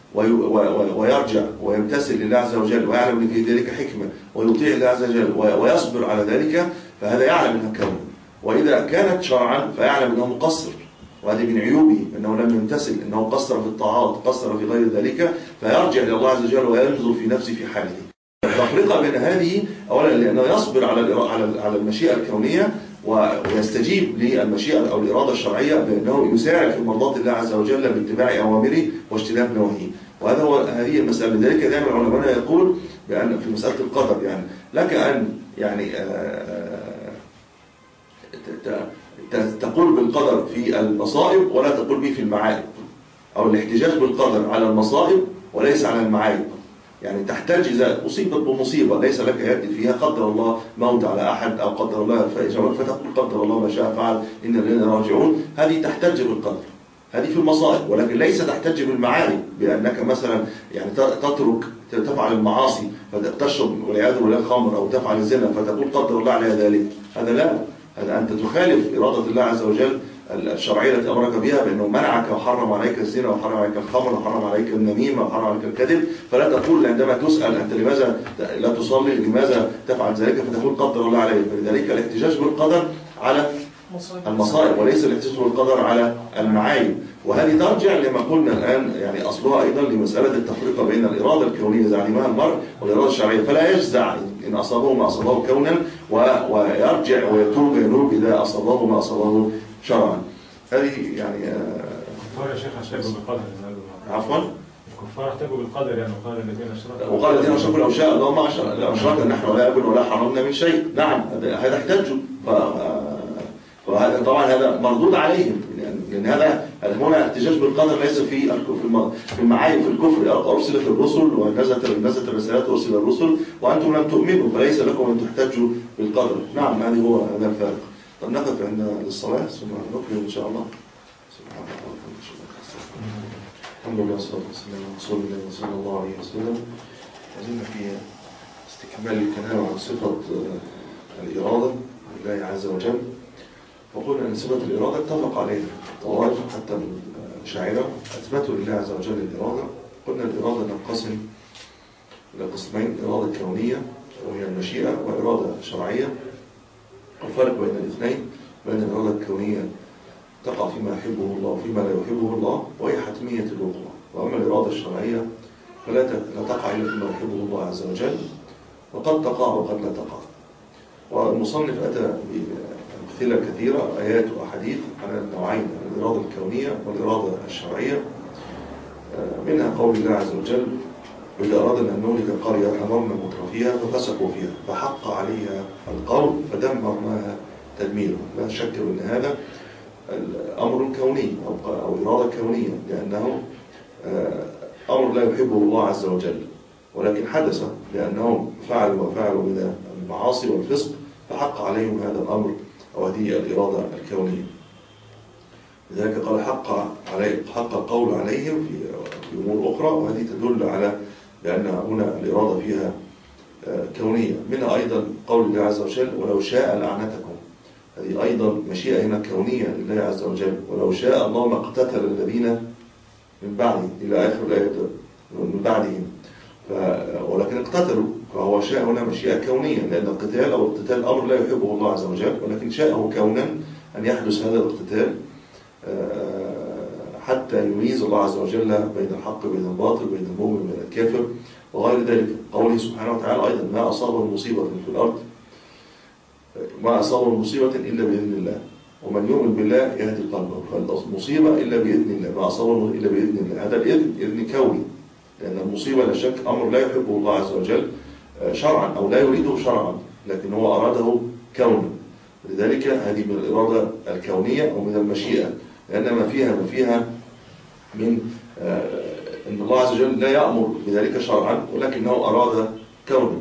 ويرجع ويمتثل لله عز وجل، ويعلم أن في ذلك حكمة ويطيع الله عز وجل ويصبر على ذلك، فهذا يعلم أنها كونا. وإذا كانت شرعا فيعلم أنه مقصر، وهذه من عيوبه أنه لم يمتثل، أنه قصر في الطاعات قصر في غير ذلك، فيرجع إلى الله عز وجل وينظر في نفسه في حاله. التفرقة بين هذه أولا لأنه يصبر على على المشيئة الكونية ويستجيب للمشيئة أو الإرادة الشرعية بأنه يسارع في مرضاة الله عز وجل باتباع أوامره واجتناب نواهيه. وهذا هو هذه المسألة. لذلك دائما العلماء يقول بأن في مسألة القدر يعني لك أن يعني تقول بالقدر في المصائب ولا تقول به في المعايب، أو الاحتجاج بالقدر على المصائب وليس على المعايب. يعني تحتاج إذا أصيبت بمصيبة ليس لك يد فيها، قدر الله موت على أحد أو قدر الله فإجابة، فتقول قدر الله ما شاء فعل إن الذين راجعون. هذه تحتج بالقدر، هذه في المصائب، ولكن ليس تحتج بالمعايب بأنك مثلا يعني تترك تفعل المعاصي فتشرب والعياذ بالله الخمر أو تفعل الزنا فتقول قدر الله على ذلك. هذا لا، هذا أنت تخالف إرادة الله عز وجل الشرعية التي أمرك بها، بأنه منعك وحرم عليك الزنا وحرم عليك الخمر وحرم عليك النميمة وحرم عليك الكذب. فلا تقول عندما تسأل أنت لماذا لا تصلي، لماذا تفعل ذلك، فتقول قدر الله عليه. فلذلك الاحتجاج بالقدر على المصائب وليس الاحتجاج بالقدر على المعايب. وهذه ترجع لما قلنا الآن، يعني أصلها أيضا لمسألة التفرقة بين الإرادة الكونية إذا علمها المرء والإرادة الشرعية. فلا يجزع إن أصابه ما أصابه كونا، ويرجع ويتوب وينوب إذا أصابه ما أصابه شرعا. هذه يعني الكفار يا شيخ احتجوا بالقدر. عفوا الكفار احتجوا بالقدر، يعني وقال الذين اشركوا وقال الذين اشركوا لو شاء الله ما اشركنا نحن ولا ابن ولا حرمنا من شيء. نعم هذا احتجوا، فهذا طبعا هذا مردود عليهم، لان هذا هنا احتجاج بالقدر ليس في في المعايب في الكفر. ارسلت الرسل ونزلت نزلت الرسالات وارسل الرسل وانتم لم تؤمنوا فليس لكم ان تحتجوا بالقدر. نعم هذه هو هذا الفارق. طب نقف عند للصلاة ثم نكمل إن شاء الله. سبحان الله الحمد لله والصلاة والسلام على رسول الله صلى الله عليه وسلم. عايزين في استكمال الكلام عن صفة الإرادة لله عز وجل. وقلنا أن صفة الإرادة اتفق عليها طوائف حتى الأشاعرة أثبتوا لله عز وجل الإرادة. قلنا الإرادة تنقسم إلى قسمين: إرادة كونية وهي المشيئة، وإرادة شرعية. الفرق بين الاثنين بين الإرادة الكونية تقع فيما يحبه الله وفيما لا يحبه الله، وهي حتمية الوقوع. وأما الإرادة الشرعية فلا لا تقع إلا فيما يحبه الله عز وجل، وقد تقع وقد لا تقع. والمصنف أتى بأمثلة كثيرة، آيات وأحاديث على النوعين، الإرادة الكونية والإرادة الشرعية. منها قول الله عز وجل: وإذا أردنا أن نهلك قرية أمرنا مترفيها ففسقوا فيها فحق عليها القول فدمرناها تدميرا. لا شك أن هذا أمر كوني أو أو إرادة كونية، لأنه أمر لا يحبه الله عز وجل، ولكن حدث لأنهم فعلوا وفعلوا من المعاصي والفسق فحق عليهم هذا الأمر أو هذه الإرادة الكونية. لذلك قال حق عليه حق القول عليهم في في أمور أخرى، وهذه تدل على بأن هنا الإرادة فيها كونية. منها أيضا قول الله عز وجل: ولو شاء لعنتكم. هذه أيضا مشيئة هنا كونية لله عز وجل. ولو شاء الله ما اقتتل الذين من بعده إلى آخر الآية من بعدهم، ولكن اقتتلوا، فهو شاء هنا مشيئة كونية، لأن القتال أو الاقتتال أمر لا يحبه الله عز وجل، ولكن شاءه كونا أن يحدث هذا الاقتتال حتى يميز الله عز وجل بين الحق وبين الباطل، بين المؤمن وبين الكافر وغير ذلك. قوله سبحانه وتعالى أيضا: ما أصاب من مصيبة في الأرض ما أصاب من مصيبة إلا بإذن الله، ومن يؤمن بالله يهدي قلبه. فالمصيبة إلا بإذن الله، ما أصابه إلا بإذن الله. هذا الإذن إذن كوني، لأن المصيبة لا شك أمر لا يحبه الله عز وجل شرعا أو لا يريده شرعا، لكن هو أراده كونا. لذلك هذه من الإرادة الكونية أو من المشيئة، لأن ما فيها ما فيها من أن الله عز وجل لا يأمر بذلك شرعا، ولكنه أراد كونا.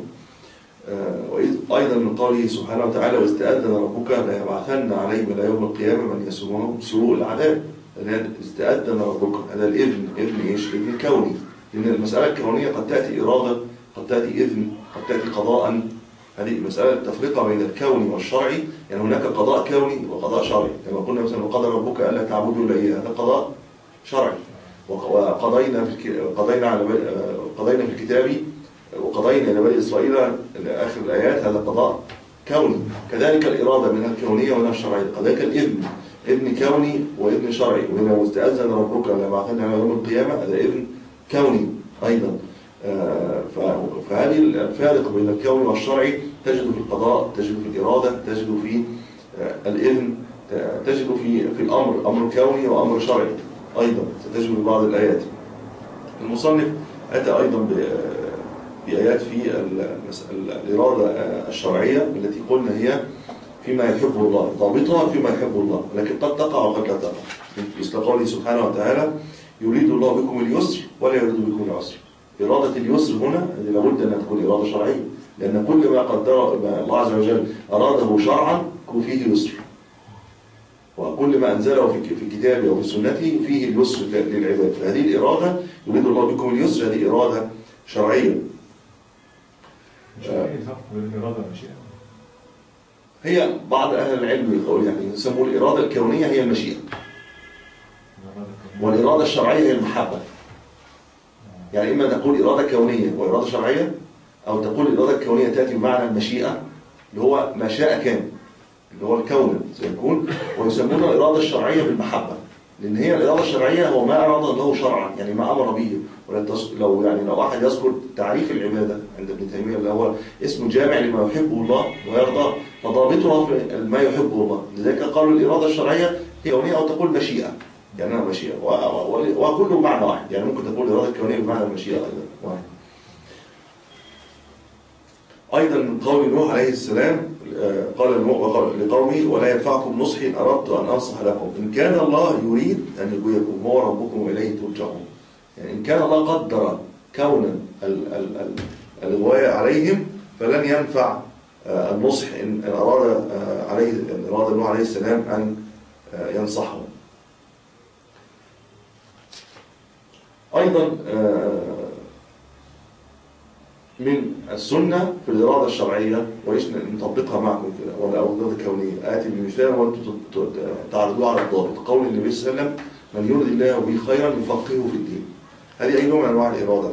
وأيضا من قوله سبحانه وتعالى: واستأذن ربك ليبعثن عليهم إلى يوم القيامة من يسومهم سوء العذاب. استأذن ربك، هذا الإذن إذن إيش؟ إذن كوني، لأن المسألة الكونية قد تأتي إرادة، قد تأتي إذن، قد تأتي قضاء. هذه مسألة التفرقة بين الكوني والشرعي، يعني هناك قضاء كوني وقضاء شرعي. كما قلنا مثلا: وقضى ربك ألا تعبدوا إلا إياه، هذا قضاء شرعي. وقضينا في قضينا على قضينا في الكتاب وقضينا إلى بني إسرائيل إلى آخر الآيات، هذا قضاء كوني. كذلك الإرادة منها الكونية ومنها الشرعية. كذلك الإذن إذن كوني وإذن شرعي. ومنها واستأذن ربك ليبعثن على يوم القيامة، هذا إذن كوني أيضا. فهذه الفارق بين الكون والشرعي تجد في القضاء، تجد في الإرادة، تجد في الإذن، تجد في في الأمر، أمر كوني وأمر شرعي أيضا ستجد في بعض الآيات. المصنف أتى أيضا بآيات في الإرادة الشرعية التي قلنا هي فيما يحبه الله، ضابطها فيما يحبه الله، لكن قد تقع وقد لا تقع. مثل قوله سبحانه وتعالى: يريد الله بكم اليسر ولا يريد بكم العسر. إرادة اليسر هنا لابد أن تكون إرادة شرعية، لأن كل ما قدر الله عز وجل أراده شرعا يكون فيه يسر، وكل ما أنزله في كتابه أو في سنته فيه اليسر للعباد. فهذه الإرادة يريد الله بكم اليسر، هذه إرادة شرعية. مش ايه الفرق بين الإرادة والمشيئة؟ هي بعض أهل العلم يقول يعني يسموا الإرادة الكونية هي المشيئة، والإرادة الشرعية هي المحبة. يعني إما تقول إرادة كونية وإرادة شرعية، أو تقول الإرادة الكونية تأتي بمعنى المشيئة اللي هو ما شاء كان، اللي هو الكون سيكون. ويسمون الإرادة الشرعية بالمحبة، لأن هي الإرادة الشرعية هو ما أراد الله شرعا، يعني ما أمر به. لو يعني لو أحد يذكر تعريف العبادة عند ابن تيمية اللي هو اسم جامع لما يحبه الله ويرضاه، فضابطها ما يحبه الله. لذلك قالوا الإرادة الشرعية هي كونية، أو تقول مشيئة، يعني أنا مشيئة، وكله معنى واحد. يعني ممكن تقول الإرادة الكونية بمعنى المشيئة أيضا واحد. أيضا من قول نوح عليه السلام قال نوح لقومه: ولا ينفعكم نصحي إن أردت أن أنصح لكم إن كان الله يريد أن يغويكم هو ربكم وإليه ترجعون. يعني إن كان الله قدر كونا الغواية عليهم فلن ينفع النصح إن أراد عليه إن أراد نوح عليه السلام أن ينصحهم. أيضا من السنة في الإرادة الشرعية، وإيش نطبقها معكم كده، ولا أو الإرادة الكونية. آتي بمثال وأنتم تعرضوه على الضابط. قول النبي صلى الله عليه وسلم: من يرد الله به خيرا يفقهه في الدين. هذه أي نوع من أنواع الإرادة؟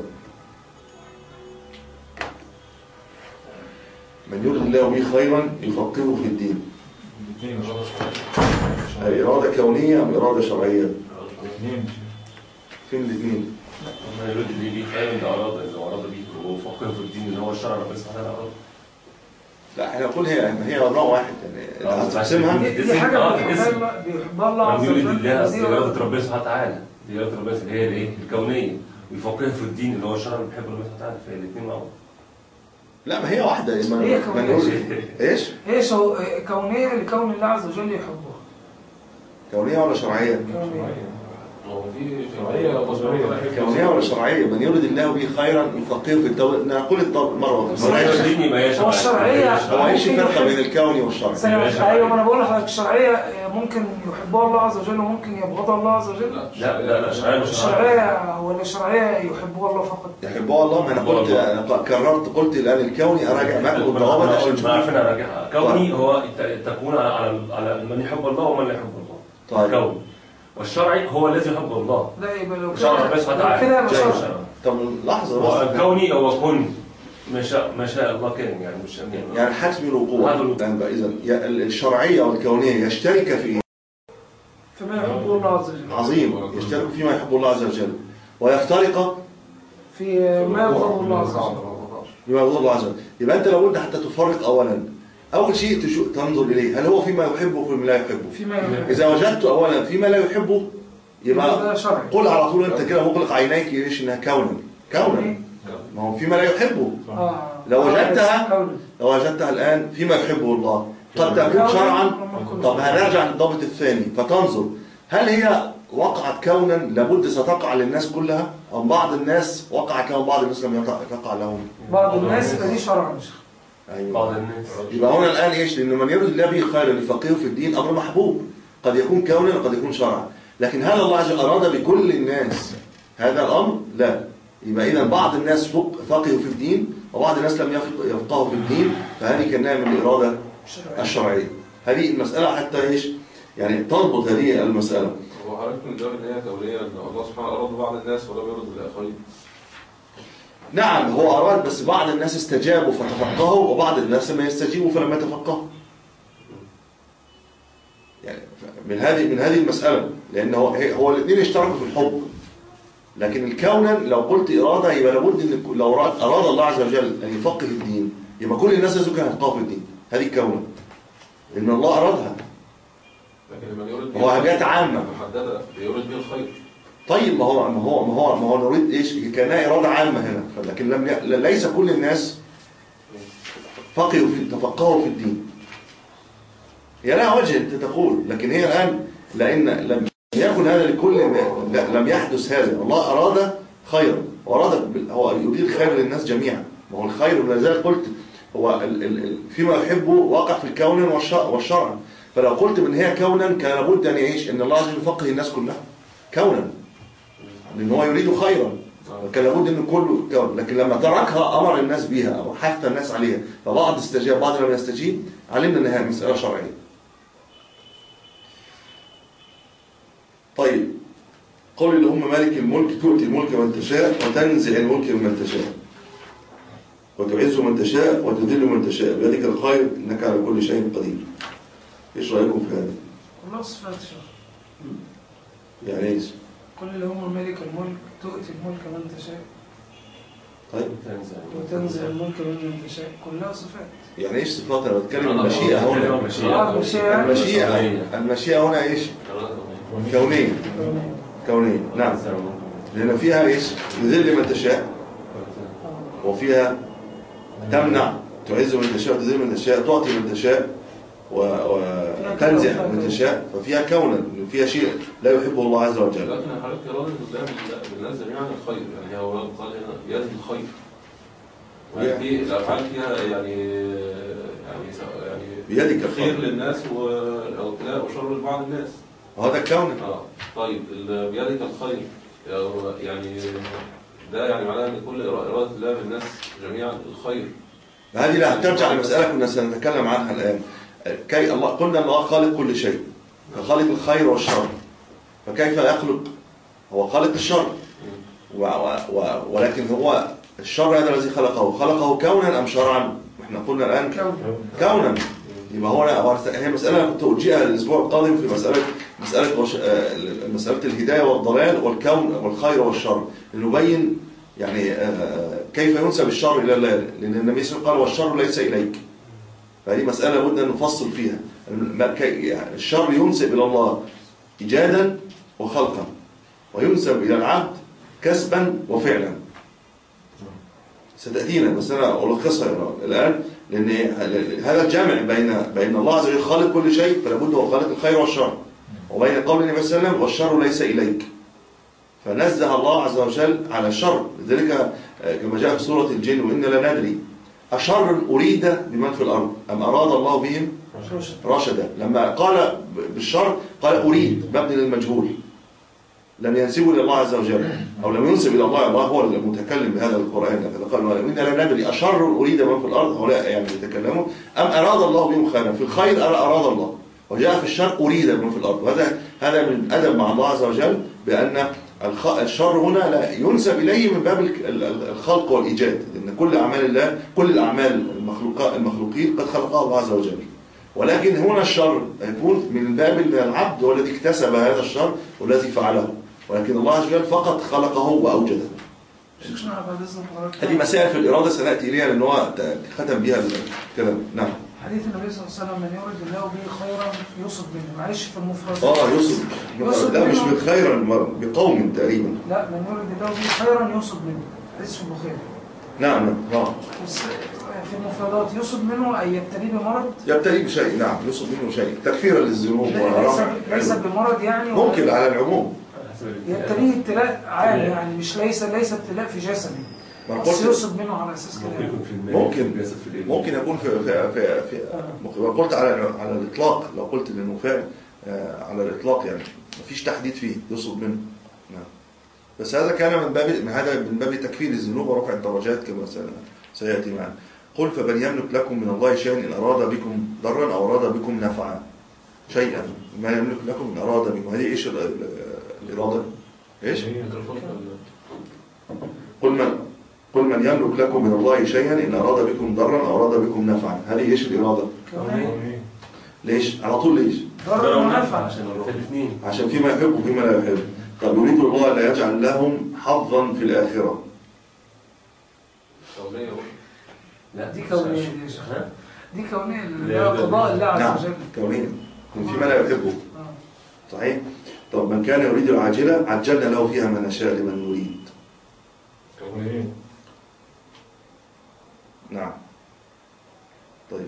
من يرد الله به خيرا يفقهه في الدين. الإرادة كونية أم إرادة شرعية؟ اثنين. فين الاثنين؟ ما يرد اللي بيه خير ده أراد إذا أراد بيه وفقه في الدين اللي هو الشرع ربنا سبحانه وتعالى. لا احنا نقول هي هي نوع واحد يعني هتقسمها. دي حاجه بيحبها الله عز وجل. دي إرادة ربنا سبحانه وتعالى، دي إرادة ربنا اللي هي الايه؟ الكونية، ويفقهه في الدين اللي هو الشرع اللي بيحبه ربنا سبحانه وتعالى، فالاثنين مع بعض. لا ما هي واحدة. ما هي ما كونية. نقول ايش؟ هي شو كونية لكون الله عز وجل يحبها. كونية ولا شرعية؟ كونية. هو في شرعية كونية ولا شرعية؟ من يريد الله به خيرا يفقهه في التوحيد. نقول مرة هو الشرعية هو ايش الفرق بين الكوني والشرعي؟ ايوه انا بقول لحضرتك الشرعية ممكن يحبها الله عز وجل وممكن يبغضها الله عز وجل. لا لا لا الشرعية مش الشرعية ولا الشرعية يحبها الله فقط؟ يحبها الله. ما انا قلت انا كررت قلت الان الكوني اراجع معكم الضوابط عشان ما عارفين اراجعها. كوني هو تكون على على من يحب الله ومن لا يحب الله. طيب. كوني. والشرعي هو الذي يحب الله. لا يبقى لو شرع ربنا سبحانه وتعالى كده مش شرع. طب لحظة بس. الكوني هو كن ما شاء ما شاء الله كان يعني مش يعني يعني حتم الوقوع. إذا الشرعية والكونية يشترك في إيه؟ فيما يحب الله عز وجل. عظيم. يشترك فيما يحب الله عز وجل ويفترق في ما يغضب الله عز وجل. بما يغضب الله عز وجل. يبقى أنت لابد حتى تفرق أولا. أول شيء تنظر إليه هل هو فيما يحبه وفيما لا يحبه. فيما يحبه. إذا وجدت أولا فيما لا يحبه يبقى قل على طول أنت كده مغلق عينيك ليش إنها كونا كونا. ما هو فيما لا يحبه. آه. لو وجدتها لو وجدتها الآن فيما يحبه الله قد تكون شرعا. طب هنرجع للضابط الثاني فتنظر هل هي وقعت كونا لابد ستقع للناس كلها أو بعض الناس وقعت لهم بعض الناس لم يقع لهم. بعض الناس فدي شرعا. أيوة. بعض الناس. يبقى هنا الآن إيش؟ لأن من يريد الله به خيرا يفقهه في الدين أمر محبوب قد يكون كونا وقد يكون شرعا. لكن هل الله عز وجل أراد بكل الناس هذا الأمر؟ لا. يبقى إذا بعض الناس فقهوا في الدين وبعض الناس لم يفقهوا في الدين فهذه كانها من الإرادة الشرعية. هذه المسألة حتى إيش؟ يعني تضبط هذه المسألة. هو حضرتك من الجواب ان هي كونيه ان الله سبحانه اراد بعض الناس ولم يرد بالاخرين. نعم هو أراد بس بعض الناس استجابوا فتفقهوا وبعض الناس لم يستجيبوا فلم يتفقهوا. يعني من هذه من هذه المسألة لأن هو هو الاثنين اشتركوا في الحب. لكن الكونا لو قلت إرادة يبقى لابد إن لو أراد الله عز وجل أن يفقه الدين يبقى كل الناس لازم كانوا يفقهوا في الدين. هذه كونا لأن الله أرادها. لكن من يريد هو حاجات عامة محددة يريد به الخير. طيب ما هو ما هو ما هو ما هو نريد ايش؟ كانها إرادة عامة هنا لكن لم ي... ليس كل الناس فقهوا في تفقهوا في الدين. هي لها وجه انت تقول لكن هي الآن لأن لم يكن هذا لكل الناس لم يحدث هذا. الله أراد خيرا وأراد هو يريد خير للناس جميعا. ما هو الخير ولذلك قلت هو ال... ال... فيما يحبه واقع في الكون والشرع. فلو قلت من هي كونا كان لابد أن يعيش إن الله عز وجل يفقه الناس كلها كونا لأن هو يريد خيرا كان لابد أن كله كون. لكن لما تركها أمر الناس بها أو حث الناس عليها فبعض استجاب بعض لم يستجيب علمنا أنها مسألة شرعية. طيب قل اللهم مالك الملك تؤتي الملك من تشاء وتنزع الملك من تشاء وتعز من تشاء وتذل من تشاء بيدك الخير إنك على كل شيء قدير. ايش رايكم في هذا؟ كلها صفات شرع. يعني ايش؟ كل اللي هم مالك الملك تؤتي الملك من تشاء. طيب وتنزع الملك من تشاء كلها صفات. يعني ايش صفات؟ انا بتكلم المشيئه هنا. المشيئه المشيئه المشيئه هنا ايش؟ كونيه. كونيه نعم. لان فيها ايش؟ تذل من تشاء وفيها تمنع تعز من تشاء وتذل من تشاء تعطي من تشاء وتنزع من تشاء ففيها كونا فيها شيء لا يحبه الله عز وجل. لكن حضرتك إرادة الله بالناس جميعا الخير يعني هو قال هنا بيده الخير. ودي الأفعال فيها يعني يعني يعني بيدك الخير للناس والابتلاء وشر لبعض الناس. وهذا الكون. اه طيب بيدك الخير يعني ده يعني معناه ان كل إرادة الله بالناس جميعا الخير. هذه لا ترجع لمسألة كنا سنتكلم عنها الآن. كي الله قلنا أن الله خالق كل شيء خالق الخير والشر فكيف يخلق هو خالق الشر و و ولكن هو الشر هذا الذي خلقه خلقه كونا أم شرعا؟ احنا قلنا الآن كونا يبقى هو أنا هي مسألة كنت أرجئها الأسبوع القادم في مسألة مسألة وش... مسألة الهداية والضلال والكون والخير والشر، لنبين يعني كيف ينسب الشر إلى الله، لأن النبي صلى الله عليه وسلم قال والشر ليس إليك. فهذه مسألة لابد أن نفصل فيها. الشر ينسب إلى الله إيجادا وخلقا، وينسب إلى العبد كسبا وفعلا. ستأتينا بس أنا ألخصها الآن، لأن هذا الجامع بين بين الله عز وجل خالق كل شيء، فلا بد هو خالق الخير والشر، وبين قول النبي صلى الله عليه وسلم والشر ليس إليك، فنزه الله عز وجل على الشر. لذلك كما جاء في سورة الجن وإنا لا ندري أشر أريد بمن في الأرض أم أراد الله بهم رشدا. لما قال بالشر قال أريد مبني للمجهول، لم ينسبه إلى الله عز وجل أو لم ينسب إلى الله. الله هو المتكلم بهذا القرآن، قال وإنا لا ندري أشر أريد من في الأرض، هؤلاء يعني يتكلموا، أم أراد الله بهم خيرا. في الخير أراد الله، وجاء في الشر أريد من في الأرض. وهذا هذا من أدب مع الله عز وجل، بأن الشر هنا لا ينسب إليه من باب الخلق والإيجاد، لأن كل أعمال الله كل الأعمال المخلوقين قد خلقها الله عز وجل، ولكن هنا الشر يكون من باب العبد هو الذي اكتسب هذا الشر والذي فعله، ولكن الله عز وجل فقط خلقه وأوجده. هذه مسائل في الإرادة سنأتي إليها، لأن هو ختم بها الكلام. نعم. حديث النبي صلى الله عليه وسلم من يرد الله به خيرا يصب منه، معلش في المفرد. اه يصب. لا مش من خيرا، بقوم تقريبا. لا من يرد الله به خيرا يصب منه، حديث في البخاري. نعم نعم. اه. في المفردات يصب منه أي يبتلي بمرض. يبتلي بشيء، نعم يصب منه شيء تكفيرا للذنوب. ليس ليس بمرض يعني. ممكن على العموم. يبتليه ابتلاء عام يعني، مش ليس ليس ابتلاء في جسده. بس يصب منه على اساس كده. ممكن ممكن يكون في في في, في آه. قلت على على الاطلاق، لو قلت انه فعل آه على الاطلاق يعني مفيش تحديد فيه يصب منه. نعم. بس هذا كان من باب هذا من باب تكفير الذنوب ورفع الدرجات كما سياتي معنا. قل فمن يملك لكم من الله شيئا ان اراد بكم ضرا او اراد بكم نفعا. شيئا ما يملك لكم ان اراد بكم، هذه ايش الاراده؟ ايش؟ قل من قل من يملك لكم من الله شيئا إن أراد بكم ضرا أو أراد بكم نفعا. هذه إيش الإرادة؟ ليش؟ على طول ليش؟ ضرا ونفعا عشان فيما يحب وفيما لا يحب. طب يريد الله لا يجعل لهم حظا في الآخرة. كونية. لا دي كونية دي كونية لا قضاء الله عز وجل. نعم كونية فيما لا يحبه. صحيح؟ طب من كان يريد العاجلة عجلنا له فيها ما نشاء لمن نريد. كونية. نعم. طيب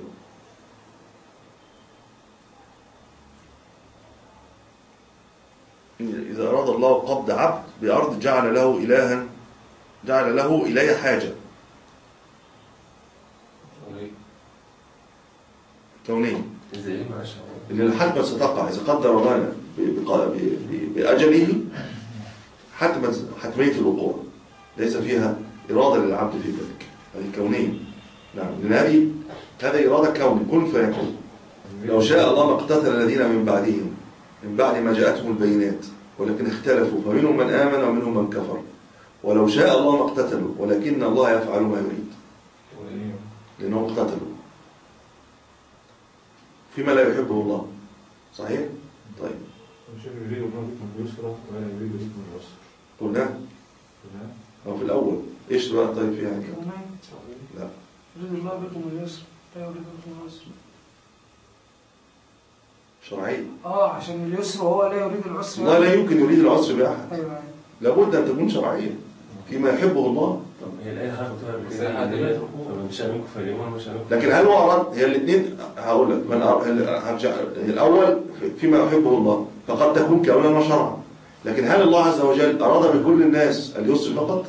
إذا أراد الله قبض عبد بأرض جعل له إلها جعل له إليه حاجة. كونية. إن الحتمة ستقع إذا قدر الله بأجله حتمة حتمية الوقوع، ليس فيها إرادة للعبد في ذلك، هذه كونية. نعم لأن هذه هذه إرادة كون كن فيكون. لو شاء الله ما اقتتل الذين من بعدهم من بعد ما جاءتهم البينات ولكن اختلفوا فمنهم من آمن ومنهم من كفر. ولو شاء الله ما اقتتلوا ولكن الله يفعل ما يريد، لأنهم اقتتلوا فيما لا يحبه الله. صحيح؟ طيب مش يريد الله بكم اليسر ولا يريد بكم العسر. قلنا أو في الأول إيش بقى طيب فيها يعني؟ لا يريد الله بكم اليسر لا يريد بكم العسر. شرعي. اه عشان اليسر وهو لا يريد العسر. الله لا يمكن يريد العسر بأحد. ايوه لابد أن تكون شرعية فيما يحبه الله. طب هي الآية حرفتها بالكلمة فمن شاء منكم فليؤمن ومن شاء منكم. لكن هل هو أراد؟ هي الاثنين هقول لك من هرجع الأول فيما يحبه الله فقد تكون كونا وشرعا، لكن هل الله عز وجل أراد بكل الناس اليسر فقط؟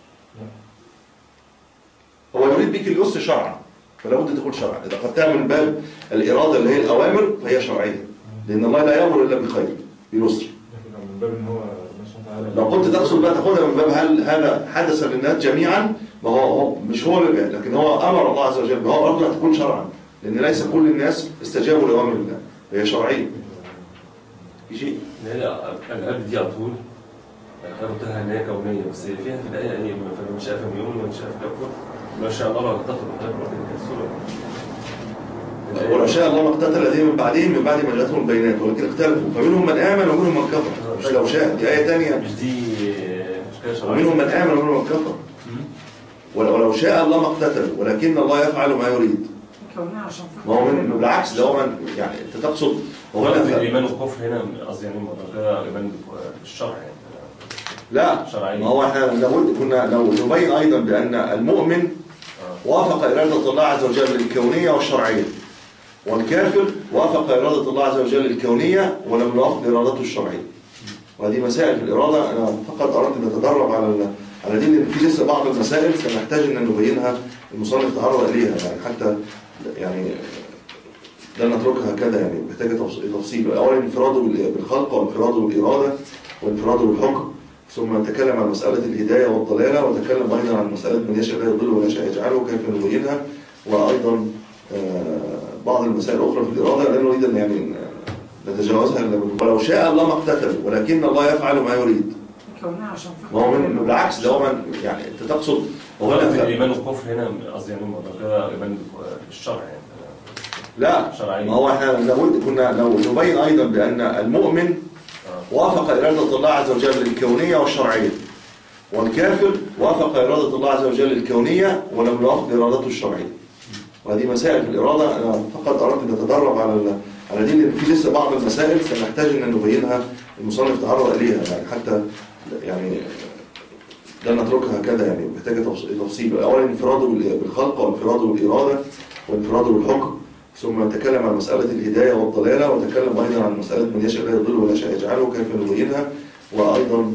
هو يريد بك اليسر شرعا فلا بد تكون شرعا. إذا قدتها من باب الإرادة اللي هي الأوامر فهي شرعية، لأن الله لا يأمر إلا بخير بيسر. من باب إن هو لو كنت تقصد بقى تاخدها من باب هل هذا حدث للناس جميعا، ما هو مش هو اللي لكن هو امر الله عز وجل، هو برضه هتكون شرعا، لان ليس كل الناس استجابوا لاوامر الله، هي شرعيه. في شيء القلب دي على طول خرطها ان هي كونيه، بس فيها في الايه ايه فمن شاء فليؤمن ومن شاء فليكفر ما شاء الله لا تخرج تخرج السوره ولو شاء الله ما اقتتل الذين من بعدهم من بعد ما جاءتهم البينات ولكن اختلفوا فمنهم من آمن ومنهم من كفر. مش لو شاء، دي آية ثانية. مش دي مشكلة شرعية. ومنهم من آمن ومنهم من كفر. ولو شاء الله ما اقتتل ولكن الله يفعل ما يريد. ما هو من بالعكس ده هو من يعني انت تقصد هو الايمان والكفر هنا قصدي يعني كده ايمان بالشرع يعني لا شرعي. ما هو احنا لابد كنا لو نبين ايضا بان المؤمن وافق اراده الله عز وجل الكونيه والشرعيه والكافر وافق اراده الله عز وجل الكونيه ولم يوافق ارادته الشرعيه. وهذه مسائل في الاراده انا فقط اردت ان نتدرب على على دي لان في لسه بعض المسائل سنحتاج ان نبينها المصنف تعرض اليها يعني حتى يعني لا نتركها هكذا يعني محتاجه تفصيل. اولا انفراده بالخلق وانفراده بالاراده وانفراده بالحكم ثم نتكلم عن مساله الهدايه والضلاله ونتكلم ايضا عن مساله من يشاء لا يضل ولا يشاء يجعله كيف نبينها وايضا بعض المسائل الاخرى في الاراده لا نريد ان يعني نتجاوزها الا ولو شاء الله ما اقتتل ولكن الله يفعل ما يريد. ما هو من بالعكس ده هو من يعني انت تقصد هو الايمان والكفر هنا قصدي يعني كده ايمان بالشرع يعني لا شرعي. ما هو احنا لابد كنا لو نبين ايضا بان المؤمن وافق اراده الله عز وجل الكونيه والشرعيه والكافر وافق اراده الله عز وجل الكونيه ولم يوافق ارادته الشرعيه. وهذه مسائل في الاراده انا فقط اردت ان نتدرب على على دي لان في لسه بعض المسائل سنحتاج ان نبينها المصنف تعرض اليها يعني حتى يعني لا نتركها هكذا يعني محتاجه تفصيل. اولا انفراده بالخلق وانفراده بالاراده وانفراده بالحكم ثم نتكلم عن مساله الهدايه والضلاله ونتكلم ايضا عن مساله من يشاء لا يضل ولا يشاء يجعله كيف نبينها وايضا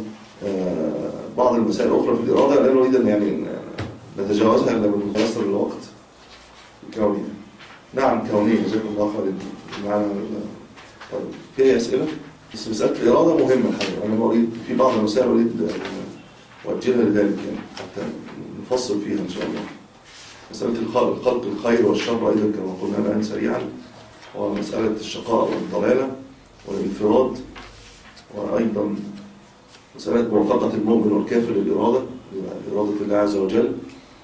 بعض المسائل الاخرى في الاراده لا نريد ان يعني نتجاوزها الا بمقصر الوقت الكوني. نعم كوني جزاكم الله خير معنا. طيب في اسئله بس مساله الاراده مهمه الحقيقه انا اريد في بعض المسائل اريد اوجهها لذلك يعني حتى نفصل فيها ان شاء الله. مساله الخلق خلق الخير والشر ايضا كما قلنا الان سريعا ومساله الشقاء والضلاله والانفراد وايضا مساله موافقه المؤمن والكافر للاراده اراده الله عز وجل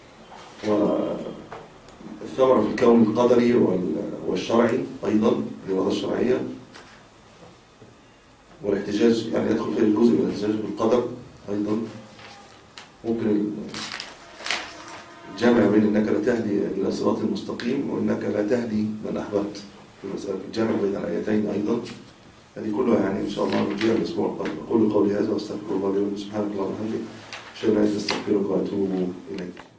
والثمره في الكون القدري والشرعي ايضا الاراده الشرعيه والاحتجاج يعني يدخل في الجزء من الاحتجاج بالقدر ايضا ممكن الجامع بين انك لا تهدي الى صراط المستقيم وانك لا تهدي من احببت في مساله الجامع بين الايتين ايضا هذه كلها يعني ان شاء الله نرجع الاسبوع القادم. اقول قولي هذا واستغفر الله لي ولكم سبحانك اللهم وبحمدك اشهد ان لا اله الا انت استغفرك واتوب اليك.